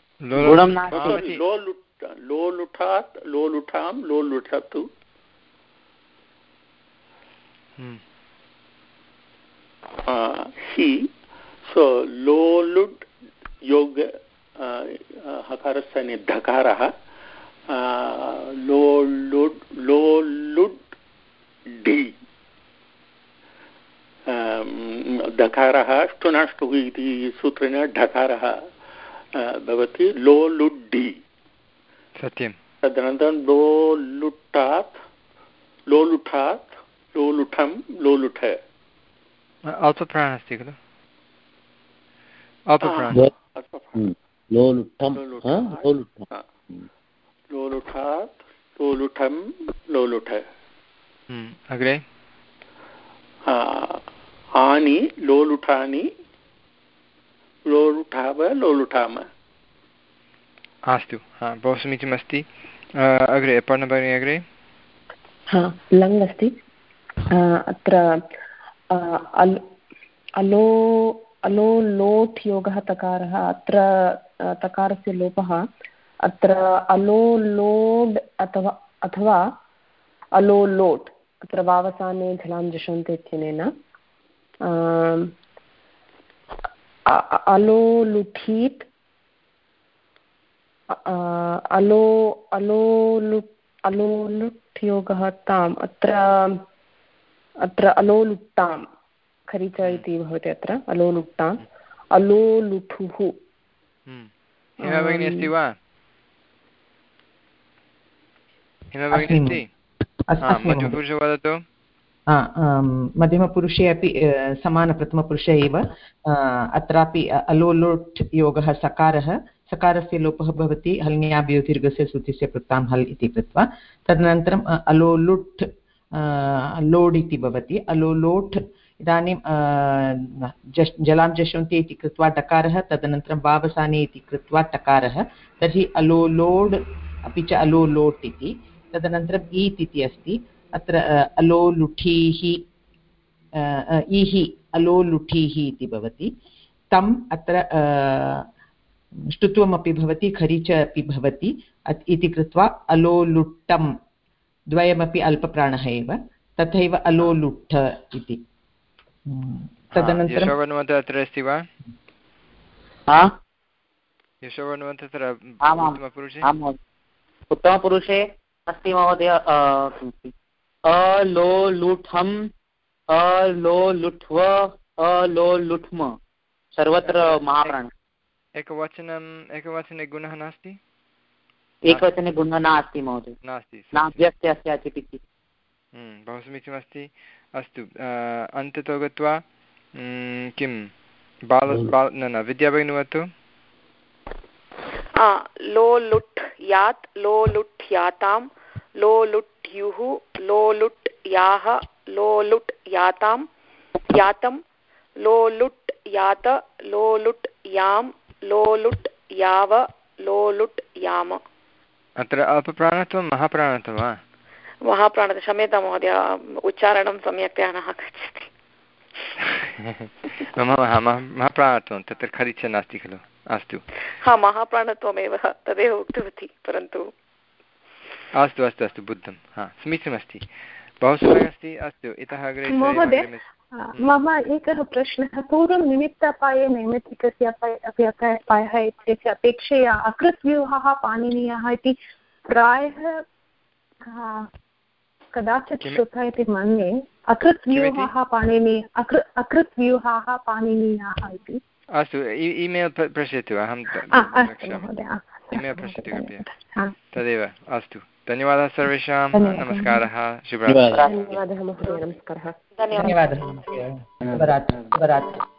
लोलुठात् लोलुठां लोलुठतु हि सो लोलुड् योग हकारस्य धकारः लोलुड् लोलुड् डि धकारः ष्टुनाष्टुः इति सूत्रेण ढकारः भवति लोलुड्डि सत्यं तदनन्तरं लोलुट्टात् लोलुठात् लोलुठं लोलुठ अल्पप्राणः अस्ति खलु अल्पप्राणः लोलुठात् लोलुठं लोलुठ अग्रे आनि लोलुठानि लोलुठाव लोलुठाम अस्तु हा बहु समीचीनमस्ति अग्रे पर्णभगिनी अग्रे हा लङ् अस्ति अत्र अलो अलो लोट् योगः तकारः अत्र तकारस्य लोपः अत्र अलो लोड् अथवा अथवा अलो लोट् अत्र वावसाने झलां जषन्ते इत्यनेन अलो लुठीत् अलो अलो लुट् अलो लुट् योगः ताम् अत्र अत्र अलो लुट्टां खरीच इति भवति अत्र अलो लुट्टाम् अलो लुठुः हिमा भगिनी अस्ति वा हिमा भगिनी अस्ति मध्यमपुरुषः वदतु मध्यमपुरुषे अपि समानप्रथमपुरुषे एव अत्रापि अलोलोट् योगः सकारः सकारस्य लोपः भवति हल्ङ्याभ्योदीर्घस्य सूत्रस्य कृतां हल् इति कृत्वा तदनन्तरम् अलोलुट् लोड् इति भवति अलोलोट् इदानीं जश् जलां जषन्ति इति कृत्वा टकारः तदनन्तरं वावसाने इति कृत्वा टकारः तर्हि अलोलोड् अपि च अलोलोट् इति तदनन्तरम् ईत् इति अस्ति अत्र अलोलुठीः ईः अलोलुठीः इति भवति तम् अत्र ष्टुत्वमपि भवति खरीच अपि भवति इति कृत्वा अलोलुट्टं द्वयमपि अल्पप्राणः एव तथैव अलोलुट्ठ इति तदनन्तरं अत्र अस्ति वा यशोवर्णवत् तत्र उत्तमपुरुषे उत्तमपुरुषे अस्ति महोदय अलोलुठम् अलोलुठ्व अलोलुठ्म सर्वत्र महाप्राण एकवचनम् एकवचने गुणः नास्ति एकवचने गुणः नास्ति महोदय नास्ति नाभ्यस्य चिटिति बहु समीचीनमस्ति अस्तु अन्ततो गत्वा किं बाल बाल न न विद्याभगिनी वदतु लो लुट् यात् लो लुट् यातां लो लुट्युः लो लुट् याः लो लुट् यातां यातं लो लुट् यात लो लुट् यां लो लुट् याव लो लुट् याम अत्र अल्पप्राणत्वं महाप्राणत्वं वा महाप्राणः क्षम्यतां महोदय उच्चारणं सम्यक्तया न आगच्छति महाप्राणत्वं तत्र खरीच नास्ति खलु अस्तु हा महाप्राणत्वमेव तदेव उक्तवती परन्तु अस्तु अस्तु अस्तु बुद्धं हा समीचीनमस्ति बहु सम्यक् अस्ति अस्तु इतः अग्रे महोदय मम एकः प्रश्नः पूर्वं निमित्तापाये नैमित्तिकस्य अपि अपायः इत्यस्य अपेक्षया अकृत्व्यूहः पाणिनीयः इति प्रायः कदाचित् श्रुतः इति मन्ये अकृत्व्यूहः पाणिनीय अकृ अकृत्व्यूहाः पाणिनीयाः इति अस्तु ईमेल् प्रेषयतु अहं ईमेल् प्रेषयतु कृपया तदेव अस्तु धन्यवादः सर्वेषां नमस्कारः शुभरात्रिः धन्यवादः महोदय नमस्कारः धन्यवादः